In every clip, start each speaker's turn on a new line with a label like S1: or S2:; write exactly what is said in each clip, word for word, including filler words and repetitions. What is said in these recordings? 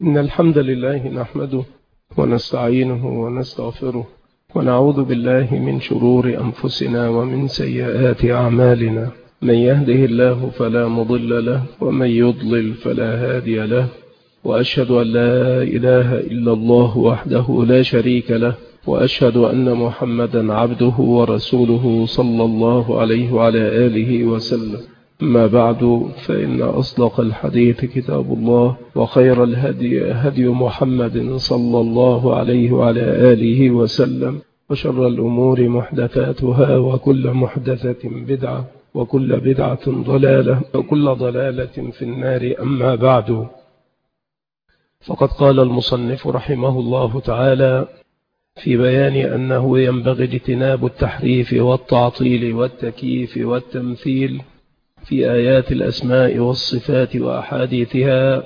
S1: إن الحمد لله نحمده ونستعينه ونستغفره ونعوذ بالله من شرور أنفسنا ومن سيئات أعمالنا. من يهده الله فلا مضل له ومن يضلل فلا هادي له، وأشهد أن لا إله إلا الله وحده لا شريك له، وأشهد أن محمدا عبده ورسوله صلى الله عليه وعلى آله وسلم. أما بعد، فإن أصدق الحديث كتاب الله، وخير الهدي هدي محمد صلى الله عليه وعلى آله وسلم، وشر الأمور محدثاتها، وكل محدثة بدعة، وكل بدعة ضلالة، وكل ضلالة في النار. أما بعد، فقد قال المصنف رحمه الله تعالى في بيان أنه ينبغي اجتناب التحريف والتعطيل والتكييف والتمثيل في آيات الأسماء والصفات وأحاديثها،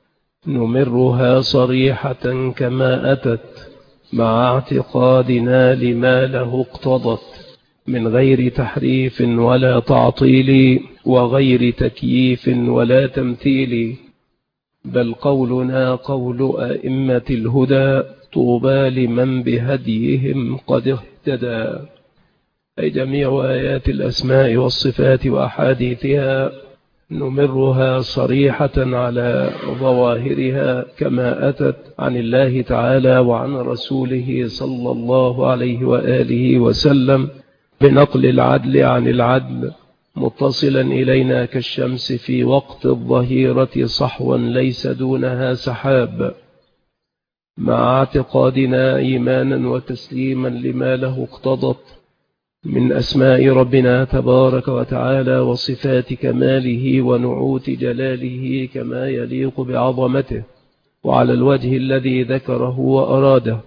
S1: نمرها صريحة كما أتت مع اعتقادنا لما له اقتضت، من غير تحريف ولا تعطيل وغير تكييف ولا تمثيل، بل قولنا قول أئمة الهدى، طوبى لمن بهديهم قد اهتدى. أي جميع آيات الأسماء والصفات وأحاديثها نمرها صريحة على ظواهرها كما أتت عن الله تعالى وعن رسوله صلى الله عليه وآله وسلم، بنقل العدل عن العدل، متصلا إلينا كالشمس في وقت الظهيرة صحوا ليس دونها سحاب، مع اعتقادنا إيمانا وتسليما لما له اقتضت من أسماء ربنا تبارك وتعالى وصفات كماله ونعوت جلاله كما يليق بعظمته، وعلى الوجه الذي ذكره وأراده.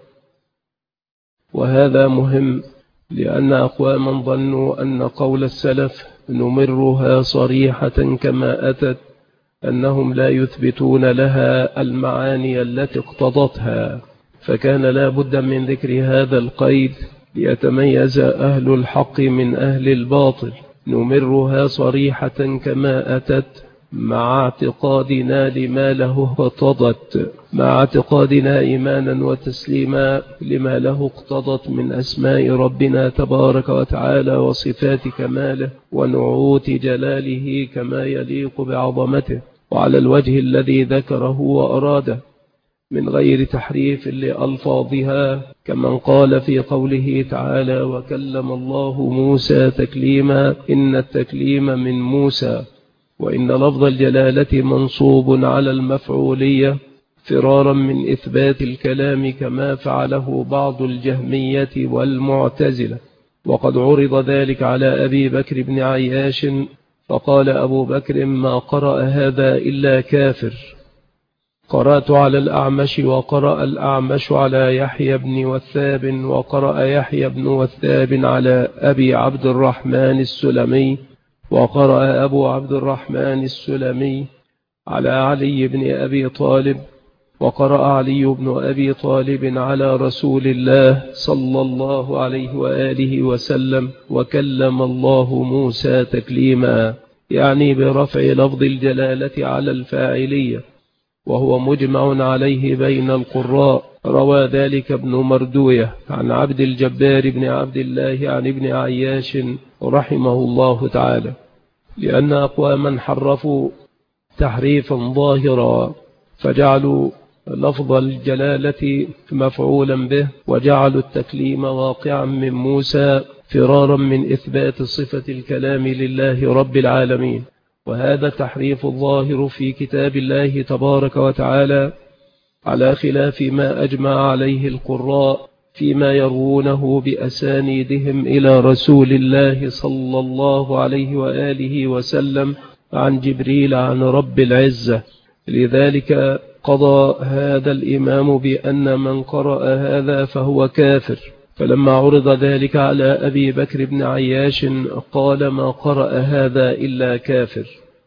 S1: وهذا مهم، لأن أقواما ظنوا أن قول السلف نمرها صريحة كما أتت أنهم لا يثبتون لها المعاني التي اقتضتها، فكان لا بد من ذكر هذا القيد ليتميز أهل الحق من أهل الباطل. نمرها صريحة كما أتت مع اعتقادنا لما له اقتضت، مع اعتقادنا إيمانا وتسليما لما له اقتضت من أسماء ربنا تبارك وتعالى وصفات كماله ونعوت جلاله كما يليق بعظمته، وعلى الوجه الذي ذكره وأراده، من غير تحريف لألفاظها، كمن قال في قوله تعالى وكلم الله موسى تكليما، إن التكليم من موسى، وإن لفظ الجلالة منصوب على المفعولية فرارا من إثبات الكلام كما فعله بعض الجهمية والمعتزلة. وقد عرض ذلك على أبي بكر بن عياش، فقال أبو بكر ما قرأ هذا إلا كافر. قرأت على الأعمش، وقرأ الأعمش على يحيى بن وثاب، وقرأ يحيى بن وثاب على أبي عبد الرحمن السلمي، وقرأ أبو عبد الرحمن السلمي على علي بن أبي طالب، وقرأ علي بن أبي طالب على رسول الله صلى الله عليه وآله وسلم وكلم الله موسى تكليما، يعني برفع لفظ الجلالة على الفاعلية، وهو مجمع عليه بين القراء. روى ذلك ابن مردوية عن عبد الجبار بن عبد الله عن ابن عياش رحمه الله تعالى، لأن أقواما حرفوا تحريفا ظاهرا، فجعلوا لفظ الجلالة مفعولا به، وجعلوا التكليم واقعا من موسى فرارا من إثبات صفة الكلام لله رب العالمين. وهذا التحريف الظاهر في كتاب الله تبارك وتعالى على خلاف ما أجمع عليه القراء فيما يروونه بأسانيدهم إلى رسول الله صلى الله عليه وآله وسلم عن جبريل عن رب العزة. لذلك قضى هذا الإمام بأن من قرأ هذا فهو كافر، فلما عرض ذلك على أبي بكر بن عياش قال ما قرأ هذا إلا كافر.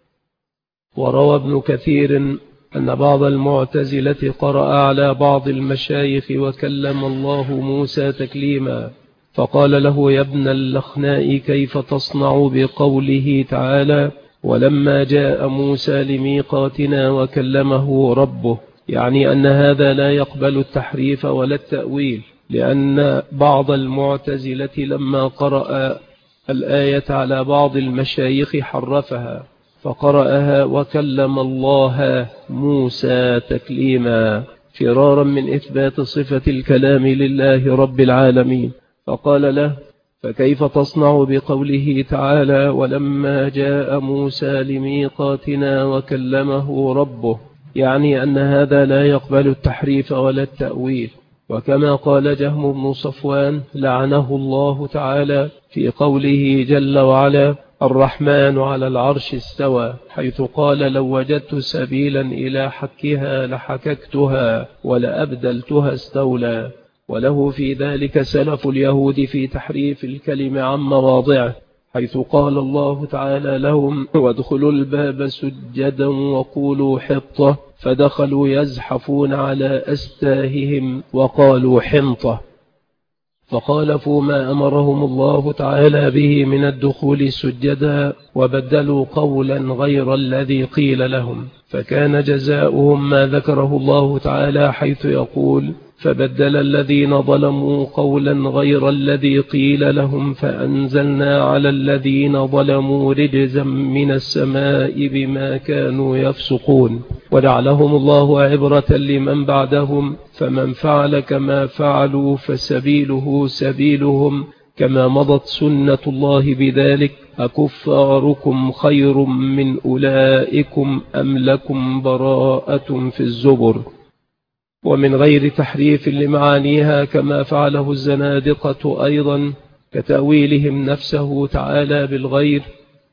S1: وروى ابن كثير أن بعض المعتزلة قرأ على بعض المشايخ وكلم الله موسى تكليما، فقال له يا ابن اللخناء كيف تصنع بقوله تعالى ولما جاء موسى لميقاتنا وكلمه ربه، يعني أن هذا لا يقبل التحريف ولا التأويل، لأن بعض المعتزلة لما قرأ الآية على بعض المشايخ حرفها، فقرأها وكلم الله موسى تكليما، فرارا من إثبات صفة الكلام لله رب العالمين. فقال له: فكيف تصنع بقوله تعالى: ولما جاء موسى لميقاتنا وكلمه ربه؟ يعني أن هذا لا يقبل التحريف ولا التأويل. وكما قال جهم بن صفوان لعنه الله تعالى في قوله جل وعلا: الرحمن على العرش استوى، حيث قال: لو وجدت سبيلا إلى حكها لحككتها ولأبدلتها استولى. وله في ذلك سلف اليهود في تحريف الكلم عن مواضعه، حيث قال الله تعالى لهم: وادخلوا الباب سجدا وقولوا حطة، فدخلوا يزحفون على أستاههم وقالوا حنطة، فخالفوا ما أمرهم الله تعالى به من الدخول سجدا، وبدلوا قولا غير الذي قيل لهم، فكان جزاؤهم ما ذكره الله تعالى حيث يقول: فبدل الذين ظلموا قولا غير الذي قيل لهم فأنزلنا على الذين ظلموا رجزا من السماء بما كانوا يفسقون. وجعلهم الله عبرة لمن بعدهم، فمن فعل كما فعلوا فسبيله سبيلهم، كما مضت سنة الله بذلك. أكفاركم خير من أولئكم أم لكم براءة في الزبر؟ ومن غير تحريف لمعانيها كما فعله الزنادقة أيضا، كتأويلهم نفسه تعالى بالغير،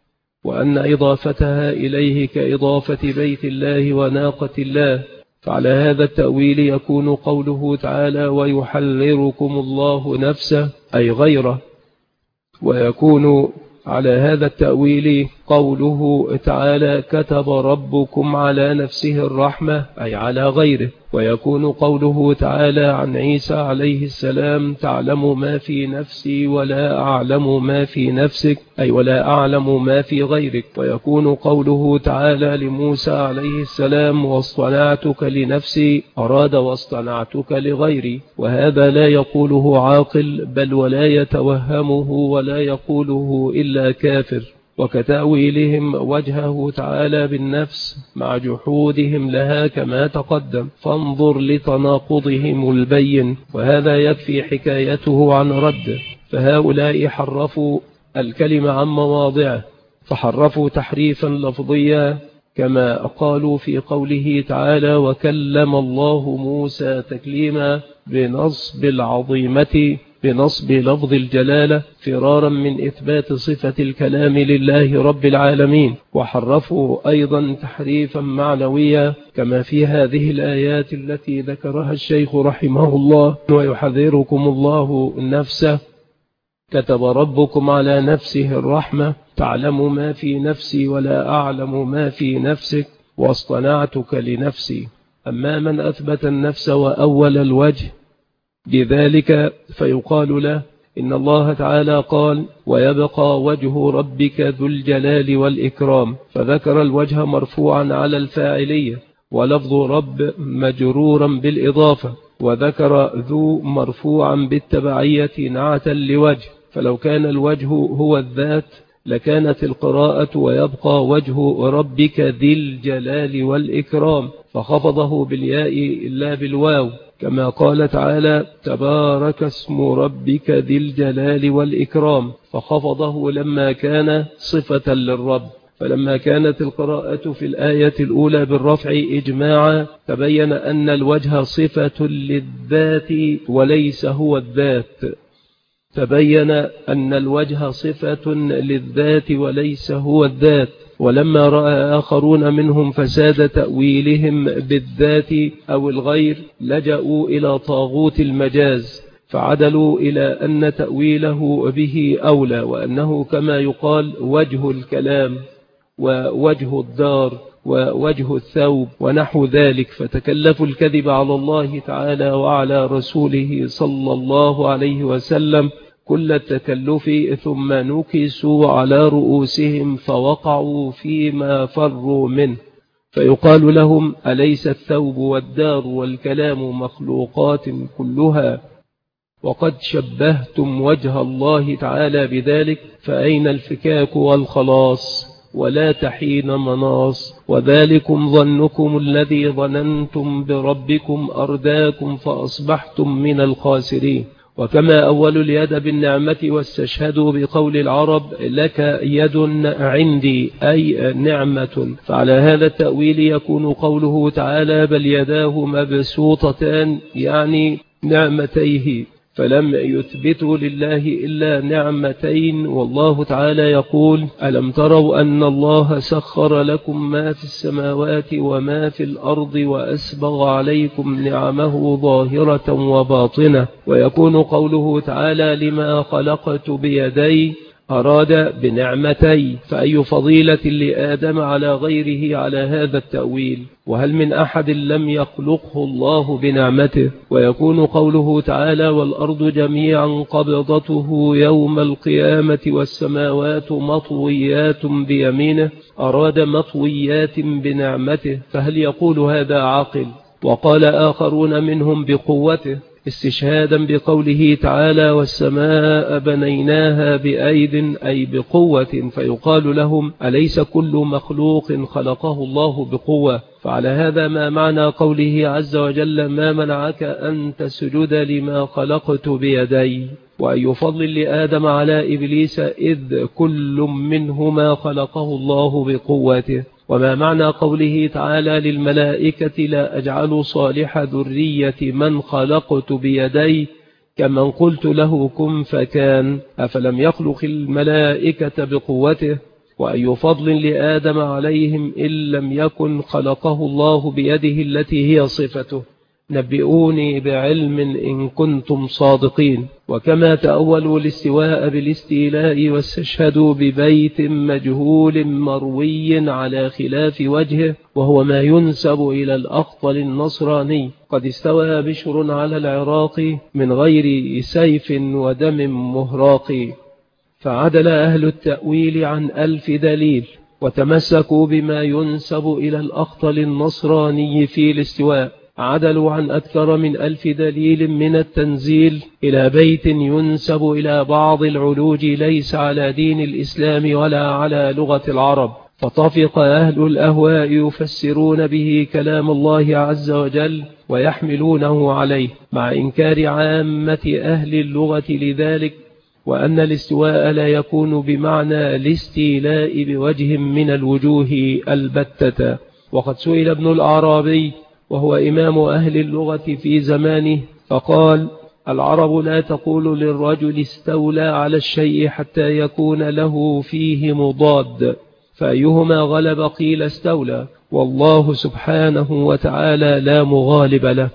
S1: وأن إضافتها إليه كإضافة بيت الله وناقة الله. فعلى هذا التأويل يكون قوله تعالى: ويحرركم الله نفسه، أي غيره. ويكون على هذا التأويل قوله تعالى: كتب ربكم على نفسه الرحمة، أي على غيره. ويكون قوله تعالى عن عيسى عليه السلام: تعلم ما في نفسي ولا أعلم ما في نفسك، أي ولا أعلم ما في غيرك. ويكون قوله تعالى لموسى عليه السلام: واصطنعتك لنفسي، أراد واصطنعتك لغيري. وهذا لا يقوله عاقل، بل ولا يتوهمه ولا يقوله إلا كافر. وكتأويلهم وجهه تعالى بالنفس مع جحودهم لها كما تقدم، فانظر لتناقضهم البين، وهذا يكفي حكايته عن رده. فهؤلاء حرفوا الكلمة عن مواضعه، فحرفوا تحريفا لفظيا، كما قالوا في قوله تعالى: وكلم الله موسى تكليما، بنصب العظيمة بنصب لفظ الجلالة، فرارا من إثبات صفة الكلام لله رب العالمين. وحرفوا أيضا تحريفا معنويا، كما في هذه الآيات التي ذكرها الشيخ رحمه الله: ويحذركم الله نفسه، كتب ربكم على نفسه الرحمة، تعلم ما في نفسي ولا أعلم ما في نفسك، واصطنعتك لنفسي. أما من أثبت النفس وأول الوجه بذلك فيقال له: إن الله تعالى قال: ويبقى وجه ربك ذو الجلال والإكرام، فذكر الوجه مرفوعا على الفاعلية، ولفظ رب مجرورا بالإضافة، وذكر ذو مرفوعا بالتبعية نعتا لوجه. فلو كان الوجه هو الذات لكانت القراءة: ويبقى وجه ربك ذي الجلال والإكرام، فخفضه بالياء لا بالواو، كما قال تعالى: تبارك اسم ربك ذي الجلال والإكرام، فخفضه لما كان صفة للرب. فلما كانت القراءة في الآية الأولى بالرفع إجماعا، تبين أن الوجه صفة للذات وليس هو الذات تبين أن الوجه صفة للذات وليس هو الذات. ولما رأى آخرون منهم فساد تأويلهم بالذات أو الغير، لجأوا إلى طاغوت المجاز، فعدلوا إلى أن تأويله به أولى، وأنه كما يقال وجه الكلام ووجه الدار ووجه الثوب ونحو ذلك، فتكلفوا الكذب على الله تعالى وعلى رسوله صلى الله عليه وسلم كل التكلف، ثم نكسوا على رؤوسهم فوقعوا فيما فروا منه. فيقال لهم أليس الثوب والدار والكلام مخلوقات كلها وقد شبهتم وجه الله تعالى بذلك؟ فأين الفكاك والخلاص؟ ولا تحين مناص. وذلكم ظنكم الذي ظننتم بربكم أرداكم فأصبحتم من الخاسرين. وكما أول اليد بالنعمة واستشهدوا بقول العرب لك يد عندي أي نعمة، فعلى هذا التأويل يكون قوله تعالى بل يداه مبسوطتان يعني نعمتيه، فلم يثبتوا لله إلا نعمتين. والله تعالى يقول ألم تروا أن الله سخر لكم ما في السماوات وما في الأرض وأسبغ عليكم نعمه ظاهرة وباطنة. ويكون قوله تعالى لما خلقت بيدي أراد بنعمتي، فأي فضيلة لآدم على غيره على هذا التأويل؟ وهل من أحد لم يخلقه الله بنعمته؟ ويكون قوله تعالى والأرض جميعا قبضته يوم القيامة والسماوات مطويات بيمينه أراد مطويات بنعمته، فهل يقول هذا عاقل؟ وقال آخرون منهم بقوته استشهادا بقوله تعالى والسماء بنيناها بأيد أي بقوة، فيقال لهم أليس كل مخلوق خلقه الله بقوة؟ فعلى هذا ما معنى قوله عز وجل ما منعك أن تسجد لما خلقت بيدي؟ وأي فضل لآدم على إبليس إذ كل منهما خلقه الله بقوته؟ وما معنى قوله تعالى للملائكة لا أجعل صالح ذرية من خلقت بيدي كمن قلت له كن فكان؟ أفلم يخلق الملائكة بقوته؟ وأي فضل لآدم عليهم إن لم يكن خلقه الله بيده التي هي صفته؟ نبئوني بعلم إن كنتم صادقين. وكما تأولوا الاستواء بالاستيلاء واستشهدوا ببيت مجهول مروي على خلاف وجهه وهو ما ينسب إلى الأخطل النصراني قد استوى بشر على العراق من غير سيف ودم مهراق، فعدل أهل التأويل عن ألف دليل وتمسكوا بما ينسب إلى الأخطل النصراني في الاستواء، عدلوا عن أكثر من ألف دليل من التنزيل إلى بيت ينسب إلى بعض العلوج ليس على دين الإسلام ولا على لغة العرب، فطفق أهل الأهواء يفسرون به كلام الله عز وجل ويحملونه عليه مع إنكار عامة أهل اللغة لذلك، وأن الاستواء لا يكون بمعنى الاستيلاء بوجه من الوجوه البتة. وقد سئل ابن الأعرابي وهو إمام أهل اللغة في زمانه فقال العرب لا تقول للرجل استولى على الشيء حتى يكون له فيه مضاد، فأيهما غلب قيل استولى، والله سبحانه وتعالى لا مغالب له.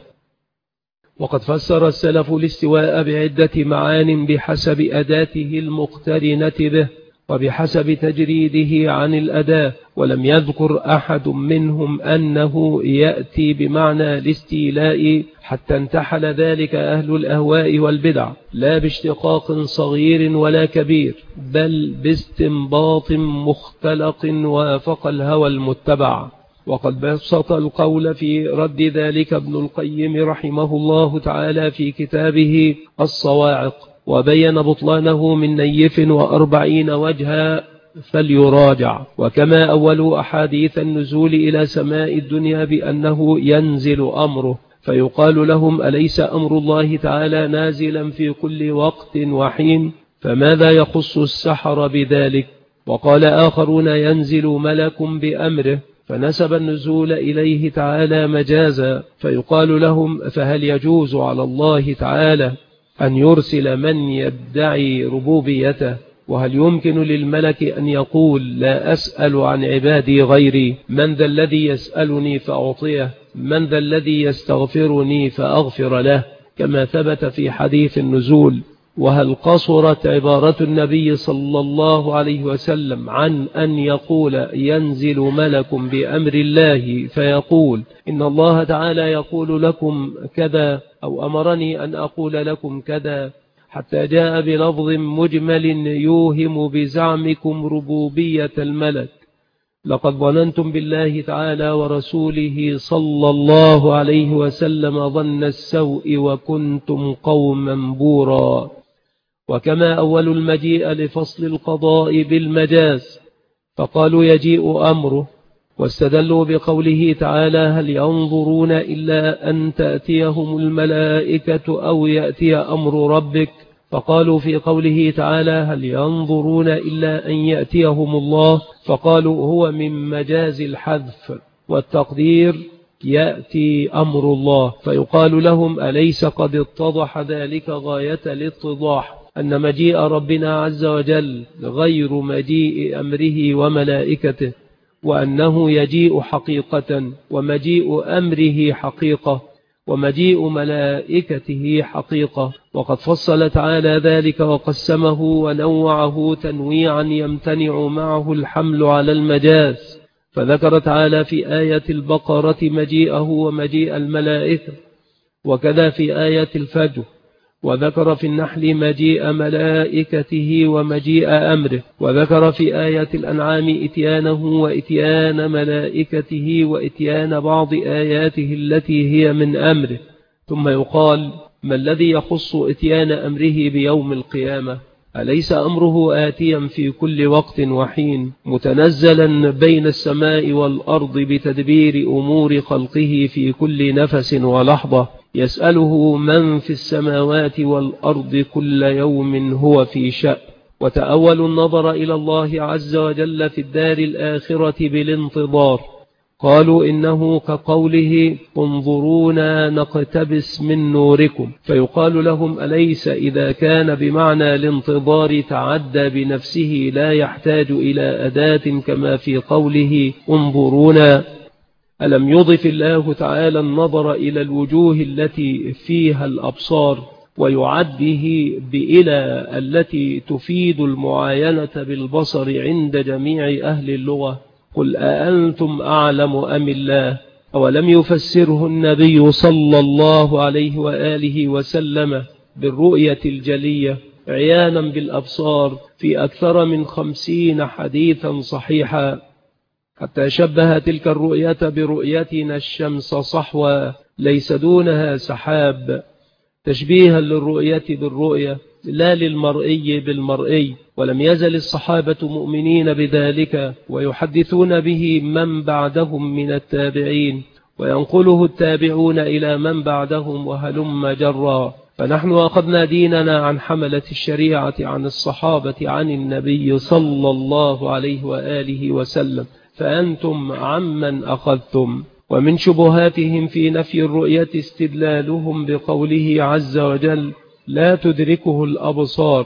S1: وقد فسر السلف الاستواء بعدة معان بحسب أداته المقترنة به وبحسب تجريده عن الأداة، ولم يذكر أحد منهم أنه يأتي بمعنى الاستيلاء حتى انتحل ذلك أهل الأهواء والبدع، لا باشتقاق صغير ولا كبير بل باستنباط مختلق وافق الهوى المتبع. وقد بسط القول في رد ذلك ابن القيم رحمه الله تعالى في كتابه الصواعق، وبين بطلانه من نيف وأربعين وجها فليراجع. وكما أول أحاديث النزول إلى سماء الدنيا بأنه ينزل أمره، فيقال لهم أليس أمر الله تعالى نازلا في كل وقت وحين؟ فماذا يخص السحر بذلك؟ وقال آخرون ينزل ملك بأمره، فنسب النزول إليه تعالى مجازا، فيقال لهم فهل يجوز على الله تعالى أن يرسل من يدعي ربوبيته؟ وهل يمكن للملك أن يقول لا أسأل عن عبادي غيري؟ من ذا الذي يسألني فأعطيه؟ من ذا الذي يستغفرني فأغفر له؟ كما ثبت في حديث النزول. وهل قصرت عبارة النبي صلى الله عليه وسلم عن أن يقول ينزل ملك بأمر الله فيقول إن الله تعالى يقول لكم كذا أو أمرني أن أقول لكم كذا، حتى جاء بلفظ مجمل يوهم بزعمكم ربوبية الملك، لقد ظننتم بالله تعالى ورسوله صلى الله عليه وسلم ظن السوء وكنتم قوما بورا. وكما أول المجيء لفصل القضاء بالمجاز فقالوا يجيء أمره، واستدلوا بقوله تعالى هل ينظرون إلا أن تأتيهم الملائكة أو يأتي أمر ربك، فقالوا في قوله تعالى هل ينظرون إلا أن يأتيهم الله، فقالوا هو من مجاز الحذف والتقدير يأتي أمر الله، فيقال لهم أليس قد اتضح ذلك غاية الاتضاح أن مجيء ربنا عز وجل غير مجيء أمره وملائكته، وأنه يجيء حقيقة ومجيء أمره حقيقة ومجيء ملائكته حقيقة. وقد فصل تعالى ذلك وقسمه ونوعه تنويعا يمتنع معه الحمل على المجاز، فذكر تعالى في آية البقرة مجيئه ومجيء الملائكة، وكذا في آية الفجر، وذكر في النحل مجيء ملائكته ومجيء أمره، وذكر في آية الأنعام إتيانه وإتيان ملائكته وإتيان بعض آياته التي هي من أمره. ثم يقال ما الذي يخص إتيان أمره بيوم القيامة؟ أليس أمره آتيا في كل وقت وحين متنزلا بين السماء والأرض بتدبير أمور خلقه في كل نفس ولحظة، يسأله من في السماوات والأرض كل يوم هو في شأن. وتأول النظر إلى الله عز وجل في الدار الآخرة بالانتظار، قالوا إنه كقوله انظرونا نقتبس من نوركم، فيقال لهم أليس إذا كان بمعنى الانتظار تعدى بنفسه لا يحتاج إلى أداة كما في قوله انظرونا؟ ألم يضف الله تعالى النظر إلى الوجوه التي فيها الأبصار ويعده بإلى التي تفيد المعاينة بالبصر عند جميع أهل اللغة؟ قل أأنتم أعلم أم الله؟ أولم يفسره النبي صلى الله عليه وآله وسلم بالرؤية الجلية عيانا بالأبصار في أكثر من خمسين حديثا صحيحا، حتى شبه تلك الرؤية برؤيتنا الشمس صحوا ليس دونها سحاب، تشبيها للرؤية بالرؤية لا للمرئي بالمرئي. ولم يزل الصحابة مؤمنين بذلك ويحدثون به من بعدهم من التابعين، وينقله التابعون إلى من بعدهم وهلم جرا. فنحن أخذنا ديننا عن حملة الشريعة عن الصحابة عن النبي صلى الله عليه وآله وسلم، فأنتم عمن أخذتم. ومن شبهاتهم في نفي الرؤية استدلالهم بقوله عز وجل لا تدركه الأبصار،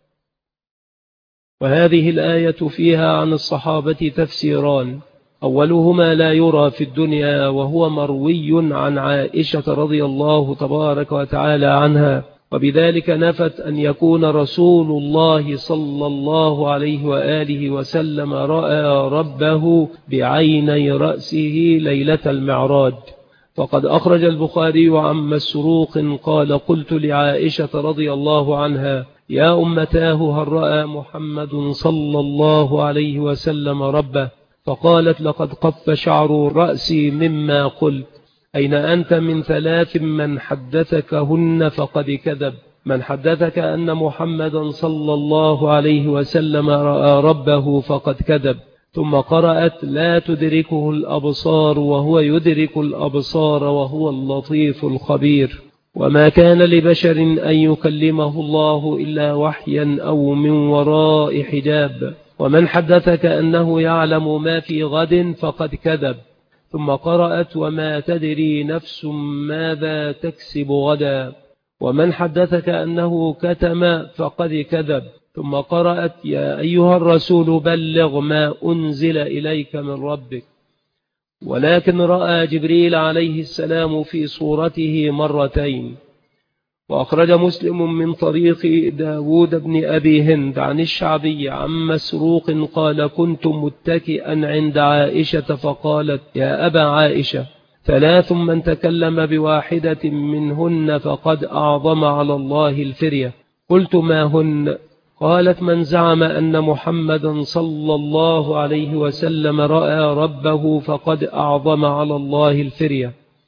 S1: وهذه الآية فيها عن الصحابة تفسيران، أولهما لا يرى في الدنيا وهو مروي عن عائشة رضي الله تبارك وتعالى عنها، وبذلك نفت أن يكون رسول الله صلى الله عليه وآله وسلم رأى ربه بعيني رأسه ليلة المعراج. فقد أخرج البخاري عن مسروق قال قلت لعائشة رضي الله عنها يا أمتاه هل رأى محمد صلى الله عليه وسلم ربه؟ فقالت لقد قف شعر رأسي مما قلت، أين أنت من ثلاث من حدثكهن فقد كذب، من حدثك أن محمدا صلى الله عليه وسلم رأى ربه فقد كذب. ثم قرأت لا تدركه الأبصار وهو يدرك الأبصار وهو اللطيف الخبير. وما كان لبشر أن يكلمه الله إلا وحيا أو من وراء حجاب، ومن حدثك أنه يعلم ما في غد فقد كذب. ثم قرأت وما تدري نفس ماذا تكسب غدا، ومن حدثك أنه كتم فقد كذب. ثم قرأت يا أيها الرسول بلغ ما أنزل إليك من ربك. ولكن رأى جبريل عليه السلام في صورته مرتين. وأخرج مسلم من طريق داود بن أبي هند عن الشعبي عن مسروق قال كنت متكئا عند عائشة فقالت يا أبا عائشة ثلاث من تكلم بواحدة منهن فقد أعظم على الله الفرية. قلت ما هن؟ قالت: من زعم أن محمدا صلى الله عليه وسلم رأى ربه فقد أعظم على الله الفرية.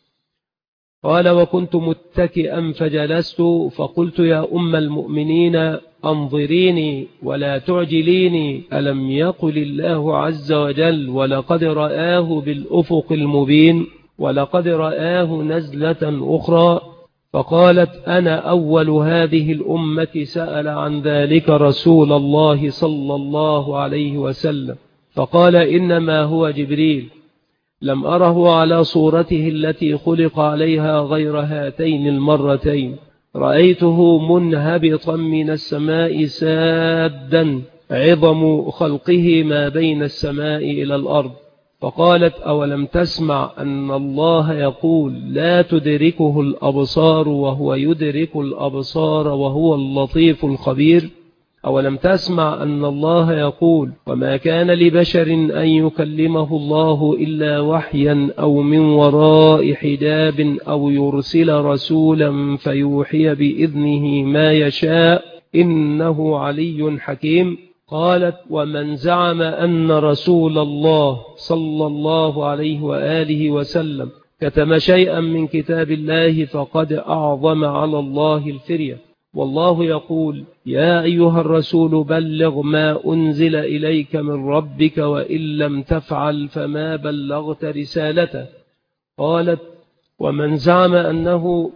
S1: قال: وكنت متكئا فجلست فقلت: يا أم المؤمنين أنظريني ولا تعجليني، ألم يقل الله عز وجل: ولقد رآه بالأفق المبين، ولقد رآه نزلة أخرى. فقالت: أنا أول هذه الأمة سأل عن ذلك رسول الله صلى الله عليه وسلم، فقال: إنما هو جبريل، لم أره على صورته التي خلق عليها غير هاتين المرتين، رأيته منهبطا من السماء سادا عظم خلقه ما بين السماء إلى الأرض. فقالت: أولم تسمع أن الله يقول: لا تدركه الأبصار وهو يدرك الأبصار وهو اللطيف الخبير؟ أولم تسمع أن الله يقول: وما كان لبشر أن يكلمه الله إلا وحيا أو من وراء حجاب أو يرسل رسولا فيوحي بإذنه ما يشاء إنه علي حكيم. قالت: ومن زعم أن رسول الله صلى الله عليه وآله وسلم كتم شيئا من كتاب الله فقد أعظم على الله الفرية. والله يقول: يا أيها الرسول بلغ ما أنزل إليك من ربك وإن لم تفعل فما بلغت رسالته. قالت: ومن زعم أنه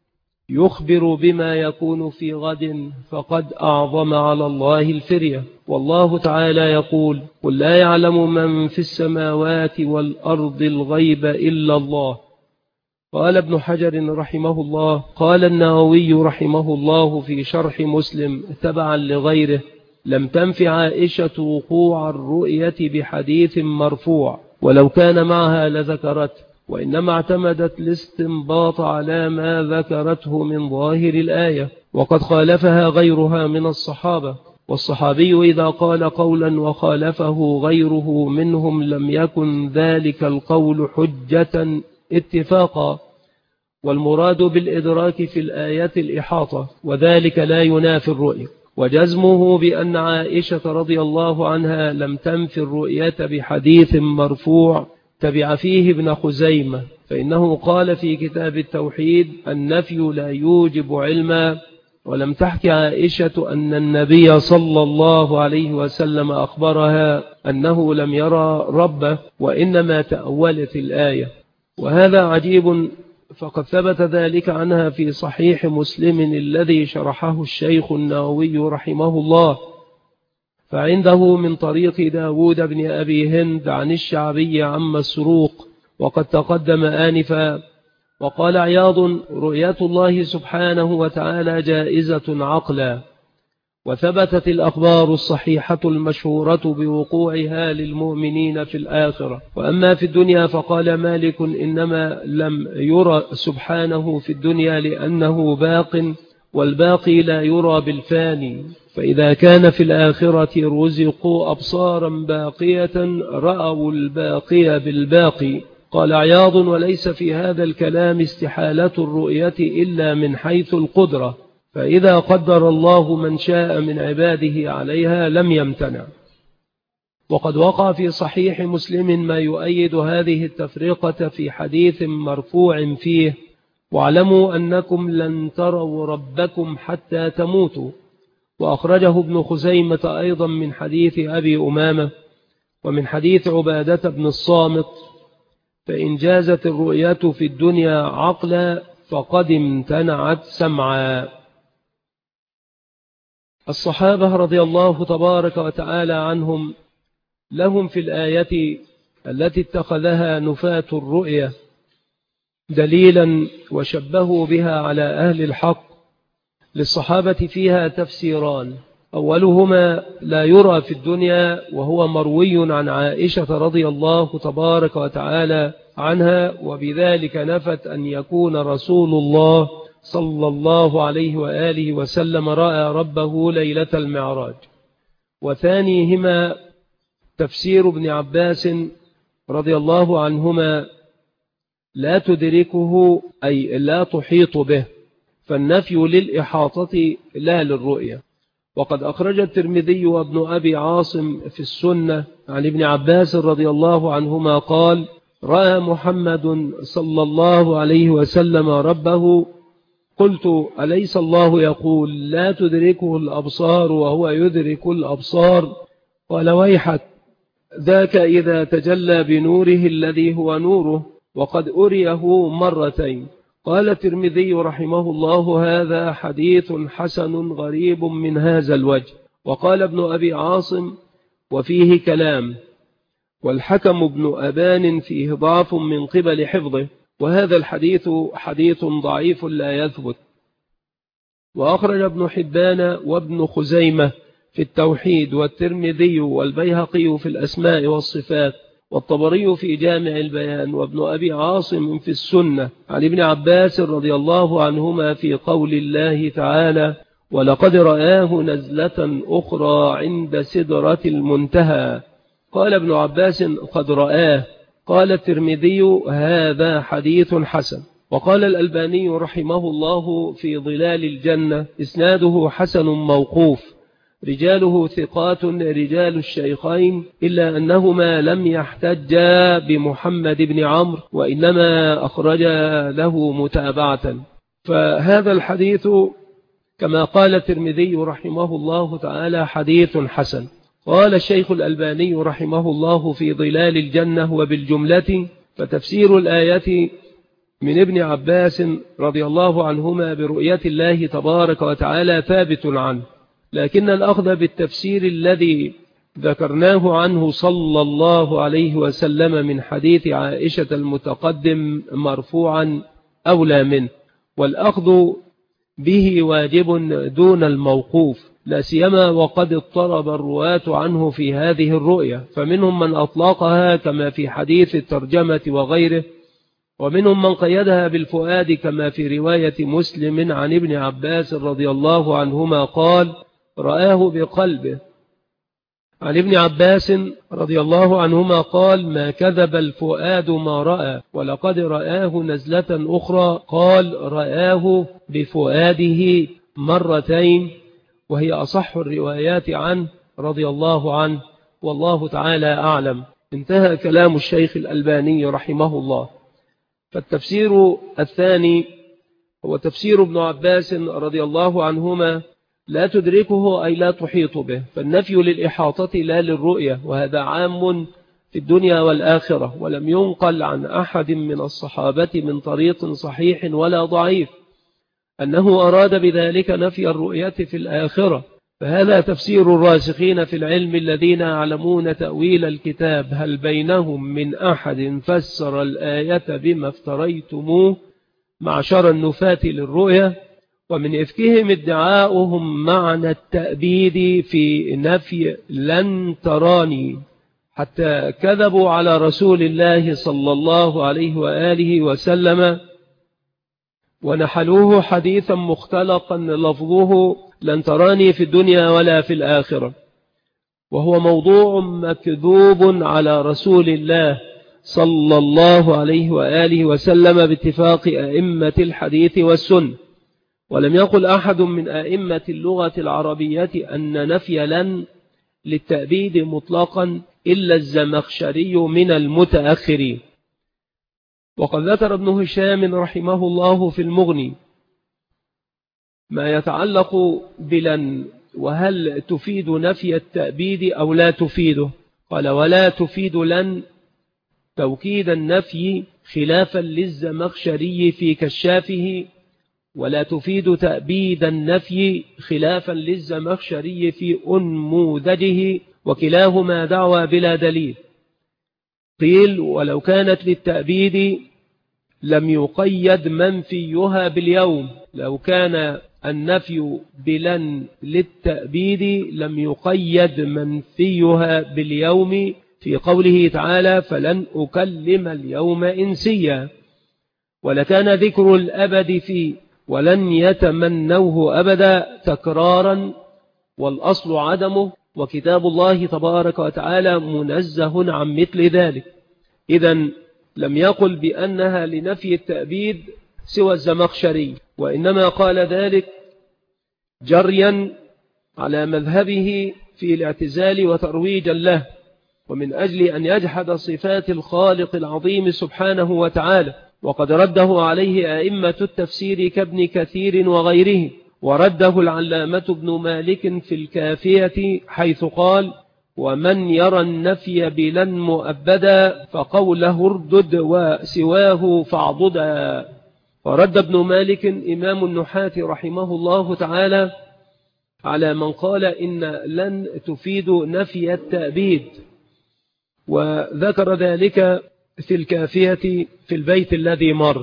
S1: يخبر بما يكون في غد فقد أعظم على الله الفرية. والله تعالى يقول: قل لا يعلم من في السماوات والأرض الغيب إلا الله. قال ابن حجر رحمه الله: قال النووي رحمه الله في شرح مسلم تبعا لغيره: لم تنف عائشة وقوع الرؤية بحديث مرفوع، ولو كان معها لذكرت، وإنما اعتمدت الاستنباط على ما ذكرته من ظاهر الآية، وقد خالفها غيرها من الصحابة. والصحابي إذا قال قولا وخالفه غيره منهم لم يكن ذلك القول حجة اتفاقا، والمراد بالإدراك في الآية الإحاطة، وذلك لا ينافي الرؤية. وجزمه بأن عائشة رضي الله عنها لم تنف الرؤية بحديث مرفوع تبع فيه ابن خزيمة، فإنه قال في كتاب التوحيد: النفي لا يوجب علما. ولم تحكي عائشة أن النبي صلى الله عليه وسلم أخبرها أنه لم يرى ربه، وإنما تأولت الآية، وهذا عجيب، فقد ثبت ذلك عنها في صحيح مسلم الذي شرحه الشيخ النووي رحمه الله، فعنده من طريق داود بن أبي هند عن الشعبي عن مسروق، وقد تقدم آنفا. وقال عياض: رؤية الله سبحانه وتعالى جائزة عقلا، وثبتت الأخبار الصحيحة المشهورة بوقوعها للمؤمنين في الآخرة. وأما في الدنيا فقال مالك: إنما لم يرى سبحانه في الدنيا لأنه باق، والباقي لا يرى بالفاني، فإذا كان في الآخرة رزقوا أبصارا باقية رأوا الباقي بالباقي. قال عياض: وليس في هذا الكلام استحالة الرؤية إلا من حيث القدرة، فإذا قدر الله من شاء من عباده عليها لم يمتنع. وقد وقع في صحيح مسلم ما يؤيد هذه التفرقة في حديث مرفوع فيه: واعلموا أنكم لن تروا ربكم حتى تموتوا. وأخرجه ابن خزيمة أيضا من حديث أبي أمامة ومن حديث عبادة بن الصامت: فإن جازت الرؤية في الدنيا عقلا فقد امتنعت سمعا. الصحابة رضي الله تبارك وتعالى عنهم لهم في الآية التي اتخذها نفاة الرؤية دليلا وشبهوا بها على أهل الحق. للصحابة فيها تفسيران: أولهما لا يرى في الدنيا، وهو مروي عن عائشة رضي الله تبارك وتعالى عنها، وبذلك نفت أن يكون رسول الله صلى الله عليه وآله وسلم رأى ربه ليلة المعراج. وثانيهما تفسير ابن عباس رضي الله عنهما: لا تدركه أي لا تحيط به، فالنفي للإحاطة لا للرؤية. وقد أخرج الترمذي وابن أبي عاصم في السنة عن ابن عباس رضي الله عنهما قال: رأى محمد صلى الله عليه وسلم ربه، قلت: أليس الله يقول لا تدركه الأبصار وهو يدرك الأبصار؟ قال: ويحك، ذاك إذا تجلى بنوره الذي هو نوره، وقد أريه مرتين. قال الترمذي رحمه الله: هذا حديث حسن غريب من هذا الوجه. وقال ابن أبي عاصم: وفيه كلام، والحكم ابن أبان فيه ضعف من قبل حفظه، وهذا الحديث حديث ضعيف لا يثبت. وأخرج ابن حبان وابن خزيمة في التوحيد، والترمذي والبيهقي في الأسماء والصفات، والطبري في جامع البيان، وابن أبي عاصم في السنة عن ابن عباس رضي الله عنهما في قول الله تعالى: ولقد رآه نزلة أخرى عند سدرة المنتهى. قال ابن عباس: قد رآه. قال الترمذي: هذا حديث حسن. وقال الألباني رحمه الله في ظلال الجنة: إسناده حسن موقوف، رجاله ثقات رجال الشيخين، إلا أنهما لم يحتجا بمحمد بن عمرو، وإنما أخرجا له متابعة. فهذا الحديث كما قال الترمذي رحمه الله تعالى حديث حسن. قال الشيخ الألباني رحمه الله في ظلال الجنة: وبالجملة فتفسير الآية من ابن عباس رضي الله عنهما برؤية الله تبارك وتعالى ثابت عنه، لكن الأخذ بالتفسير الذي ذكرناه عنه صلى الله عليه وسلم من حديث عائشة المتقدم مرفوعا أولى منه، والأخذ به واجب دون الموقوف، لا سيما وقد اضطرب الرواة عنه في هذه الرؤية، فمنهم من أطلقها كما في حديث الترجمة وغيره، ومنهم من قيدها بالفؤاد كما في رواية مسلم عن ابن عباس رضي الله عنهما قال: رآه بقلبه. عن ابن عباس رضي الله عنهما قال: ما كذب الفؤاد ما رأى، ولقد رآه نزلة أخرى قال: رآه بفؤاده مرتين، وهي أصح الروايات عنه رضي الله عنه، والله تعالى أعلم. انتهى كلام الشيخ الألباني رحمه الله. فالتفسير الثاني هو تفسير ابن عباس رضي الله عنهما: لا تدركه أي لا تحيط به، فالنفي للإحاطة لا للرؤية، وهذا عام في الدنيا والآخرة، ولم ينقل عن أحد من الصحابة من طريق صحيح ولا ضعيف أنه أراد بذلك نفي الرؤية في الآخرة. فهذا تفسير الراسخين في العلم الذين يعلمون تأويل الكتاب: هل بينهم من أحد فسر الآية بما افتريتموه معشر النفاة للرؤية؟ ومن إفكهم ادعاؤهم معنى التأبيد في نفي لن تراني، حتى كذبوا على رسول الله صلى الله عليه وآله وسلم ونحلوه حديثا مختلقا لفظه لن تراني في الدنيا ولا في الآخرة، وهو موضوع مكذوب على رسول الله صلى الله عليه وآله وسلم باتفاق أئمة الحديث والسنة. ولم يقل أحد من أئمة اللغة العربية أن نفي لن للتأبيد مطلقا إلا الزمخشري من المتأخرين. وقد ذكر ابن هشام رحمه الله في المغني ما يتعلق بلن، وهل تفيد نفي التأبيد أو لا تفيده؟ قال: ولا تفيد لن توكيد النفي خلافا للزمخشري في كشافه، ولا تفيد تأبيد النفي خلافا للزمخشري في أنموذجه، وكلاهما دعوى بلا دليل. قيل: ولو كانت للتأبيد لم يقيد منفيها باليوم، لو كان النفي بلن للتأبيد لم يقيد منفيها باليوم في قوله تعالى: فلن أكلم اليوم إنسيا، ولكان ذكر الأبد في ولن يتمنوه أبدا تكرارا، والأصل عدمه، وكتاب الله تبارك وتعالى منزه عن مثل ذلك. إذن لم يقل بأنها لنفي التأبيد سوى الزمخشري، وإنما قال ذلك جريا على مذهبه في الاعتزال وترويجا له، ومن أجل أن يجحد صفات الخالق العظيم سبحانه وتعالى، وقد رده عليه أئمة التفسير كابن كثير وغيره. ورده العلامة ابن مالك في الكافية حيث قال: ومن يرى النفي بلن مؤبدا فقوله اردد وسواه فاعضدا. فرد ابن مالك إمام النحاة رحمه الله تعالى على من قال إن لن تفيد نفي التأبيد، وذكر ذلك في الكافية في البيت الذي مر.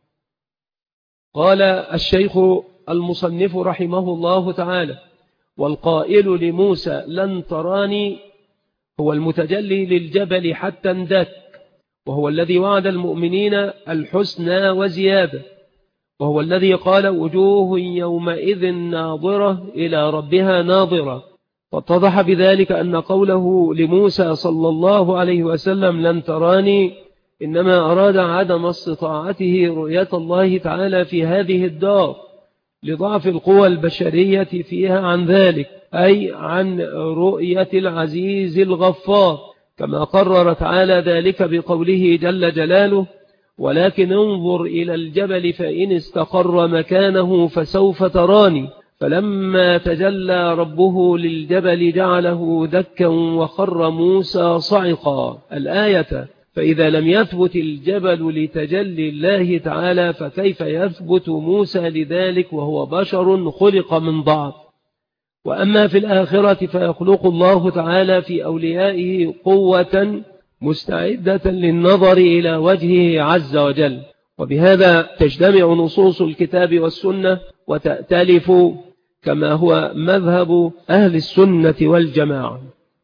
S1: قال الشيخ المصنف رحمه الله تعالى: والقائل لموسى لن تراني هو المتجلي للجبل حتى اندك، وهو الذي وعد المؤمنين الحسنى وزيادة، وهو الذي قال وجوه يومئذ ناظرة إلى ربها ناظرة. فاتضح بذلك أن قوله لموسى صلى الله عليه وسلم لن تراني إنما أراد عدم استطاعته رؤية الله تعالى في هذه الدار لضعف القوى البشرية فيها عن ذلك، أي عن رؤية العزيز الغفار، كما قرر تعالى ذلك بقوله جل جلاله: ولكن انظر إلى الجبل فإن استقر مكانه فسوف تراني. فلما تجلى ربه للجبل جعله دكا وخر موسى صعقا. الآية: فإذا لم يثبت الجبل لتجلي الله تعالى فكيف يثبت موسى لذلك وهو بشر خلق من ضعف؟ وأما في الآخرة فيخلق الله تعالى في أوليائه قوة مستعدة للنظر إلى وجهه عز وجل. وبهذا تجتمع نصوص الكتاب والسنة وتأتلف كما هو مذهب أهل السنة والجماعة.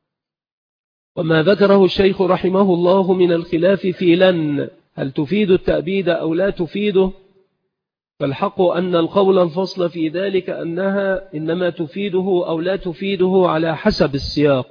S1: وما ذكره الشيخ رحمه الله من الخلاف في لن هل تفيد التأبيد أو لا تفيده، فالحق أن القول الفصل في ذلك أنها إنما تفيده أو لا تفيده على حسب السياق،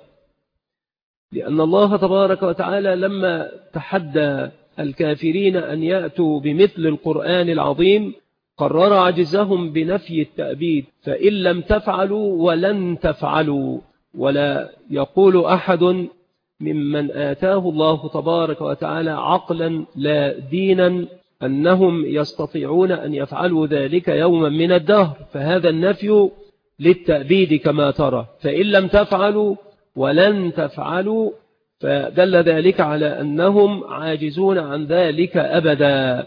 S1: لأن الله تبارك وتعالى لما تحدى الكافرين أن يأتوا بمثل القرآن العظيم قرر عجزهم بنفي التأبيد، فإن لم تفعلوا ولن تفعلوا. ولا يقول أحد ممن آتاه الله تبارك وتعالى عقلا لا دينا أنهم يستطيعون أن يفعلوا ذلك يوما من الدهر، فهذا النفي للتأبيد كما ترى. فإن لم تفعلوا ولن تفعلوا فدل ذلك على أنهم عاجزون عن ذلك أبدا.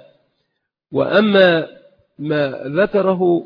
S1: وأما ما ذكره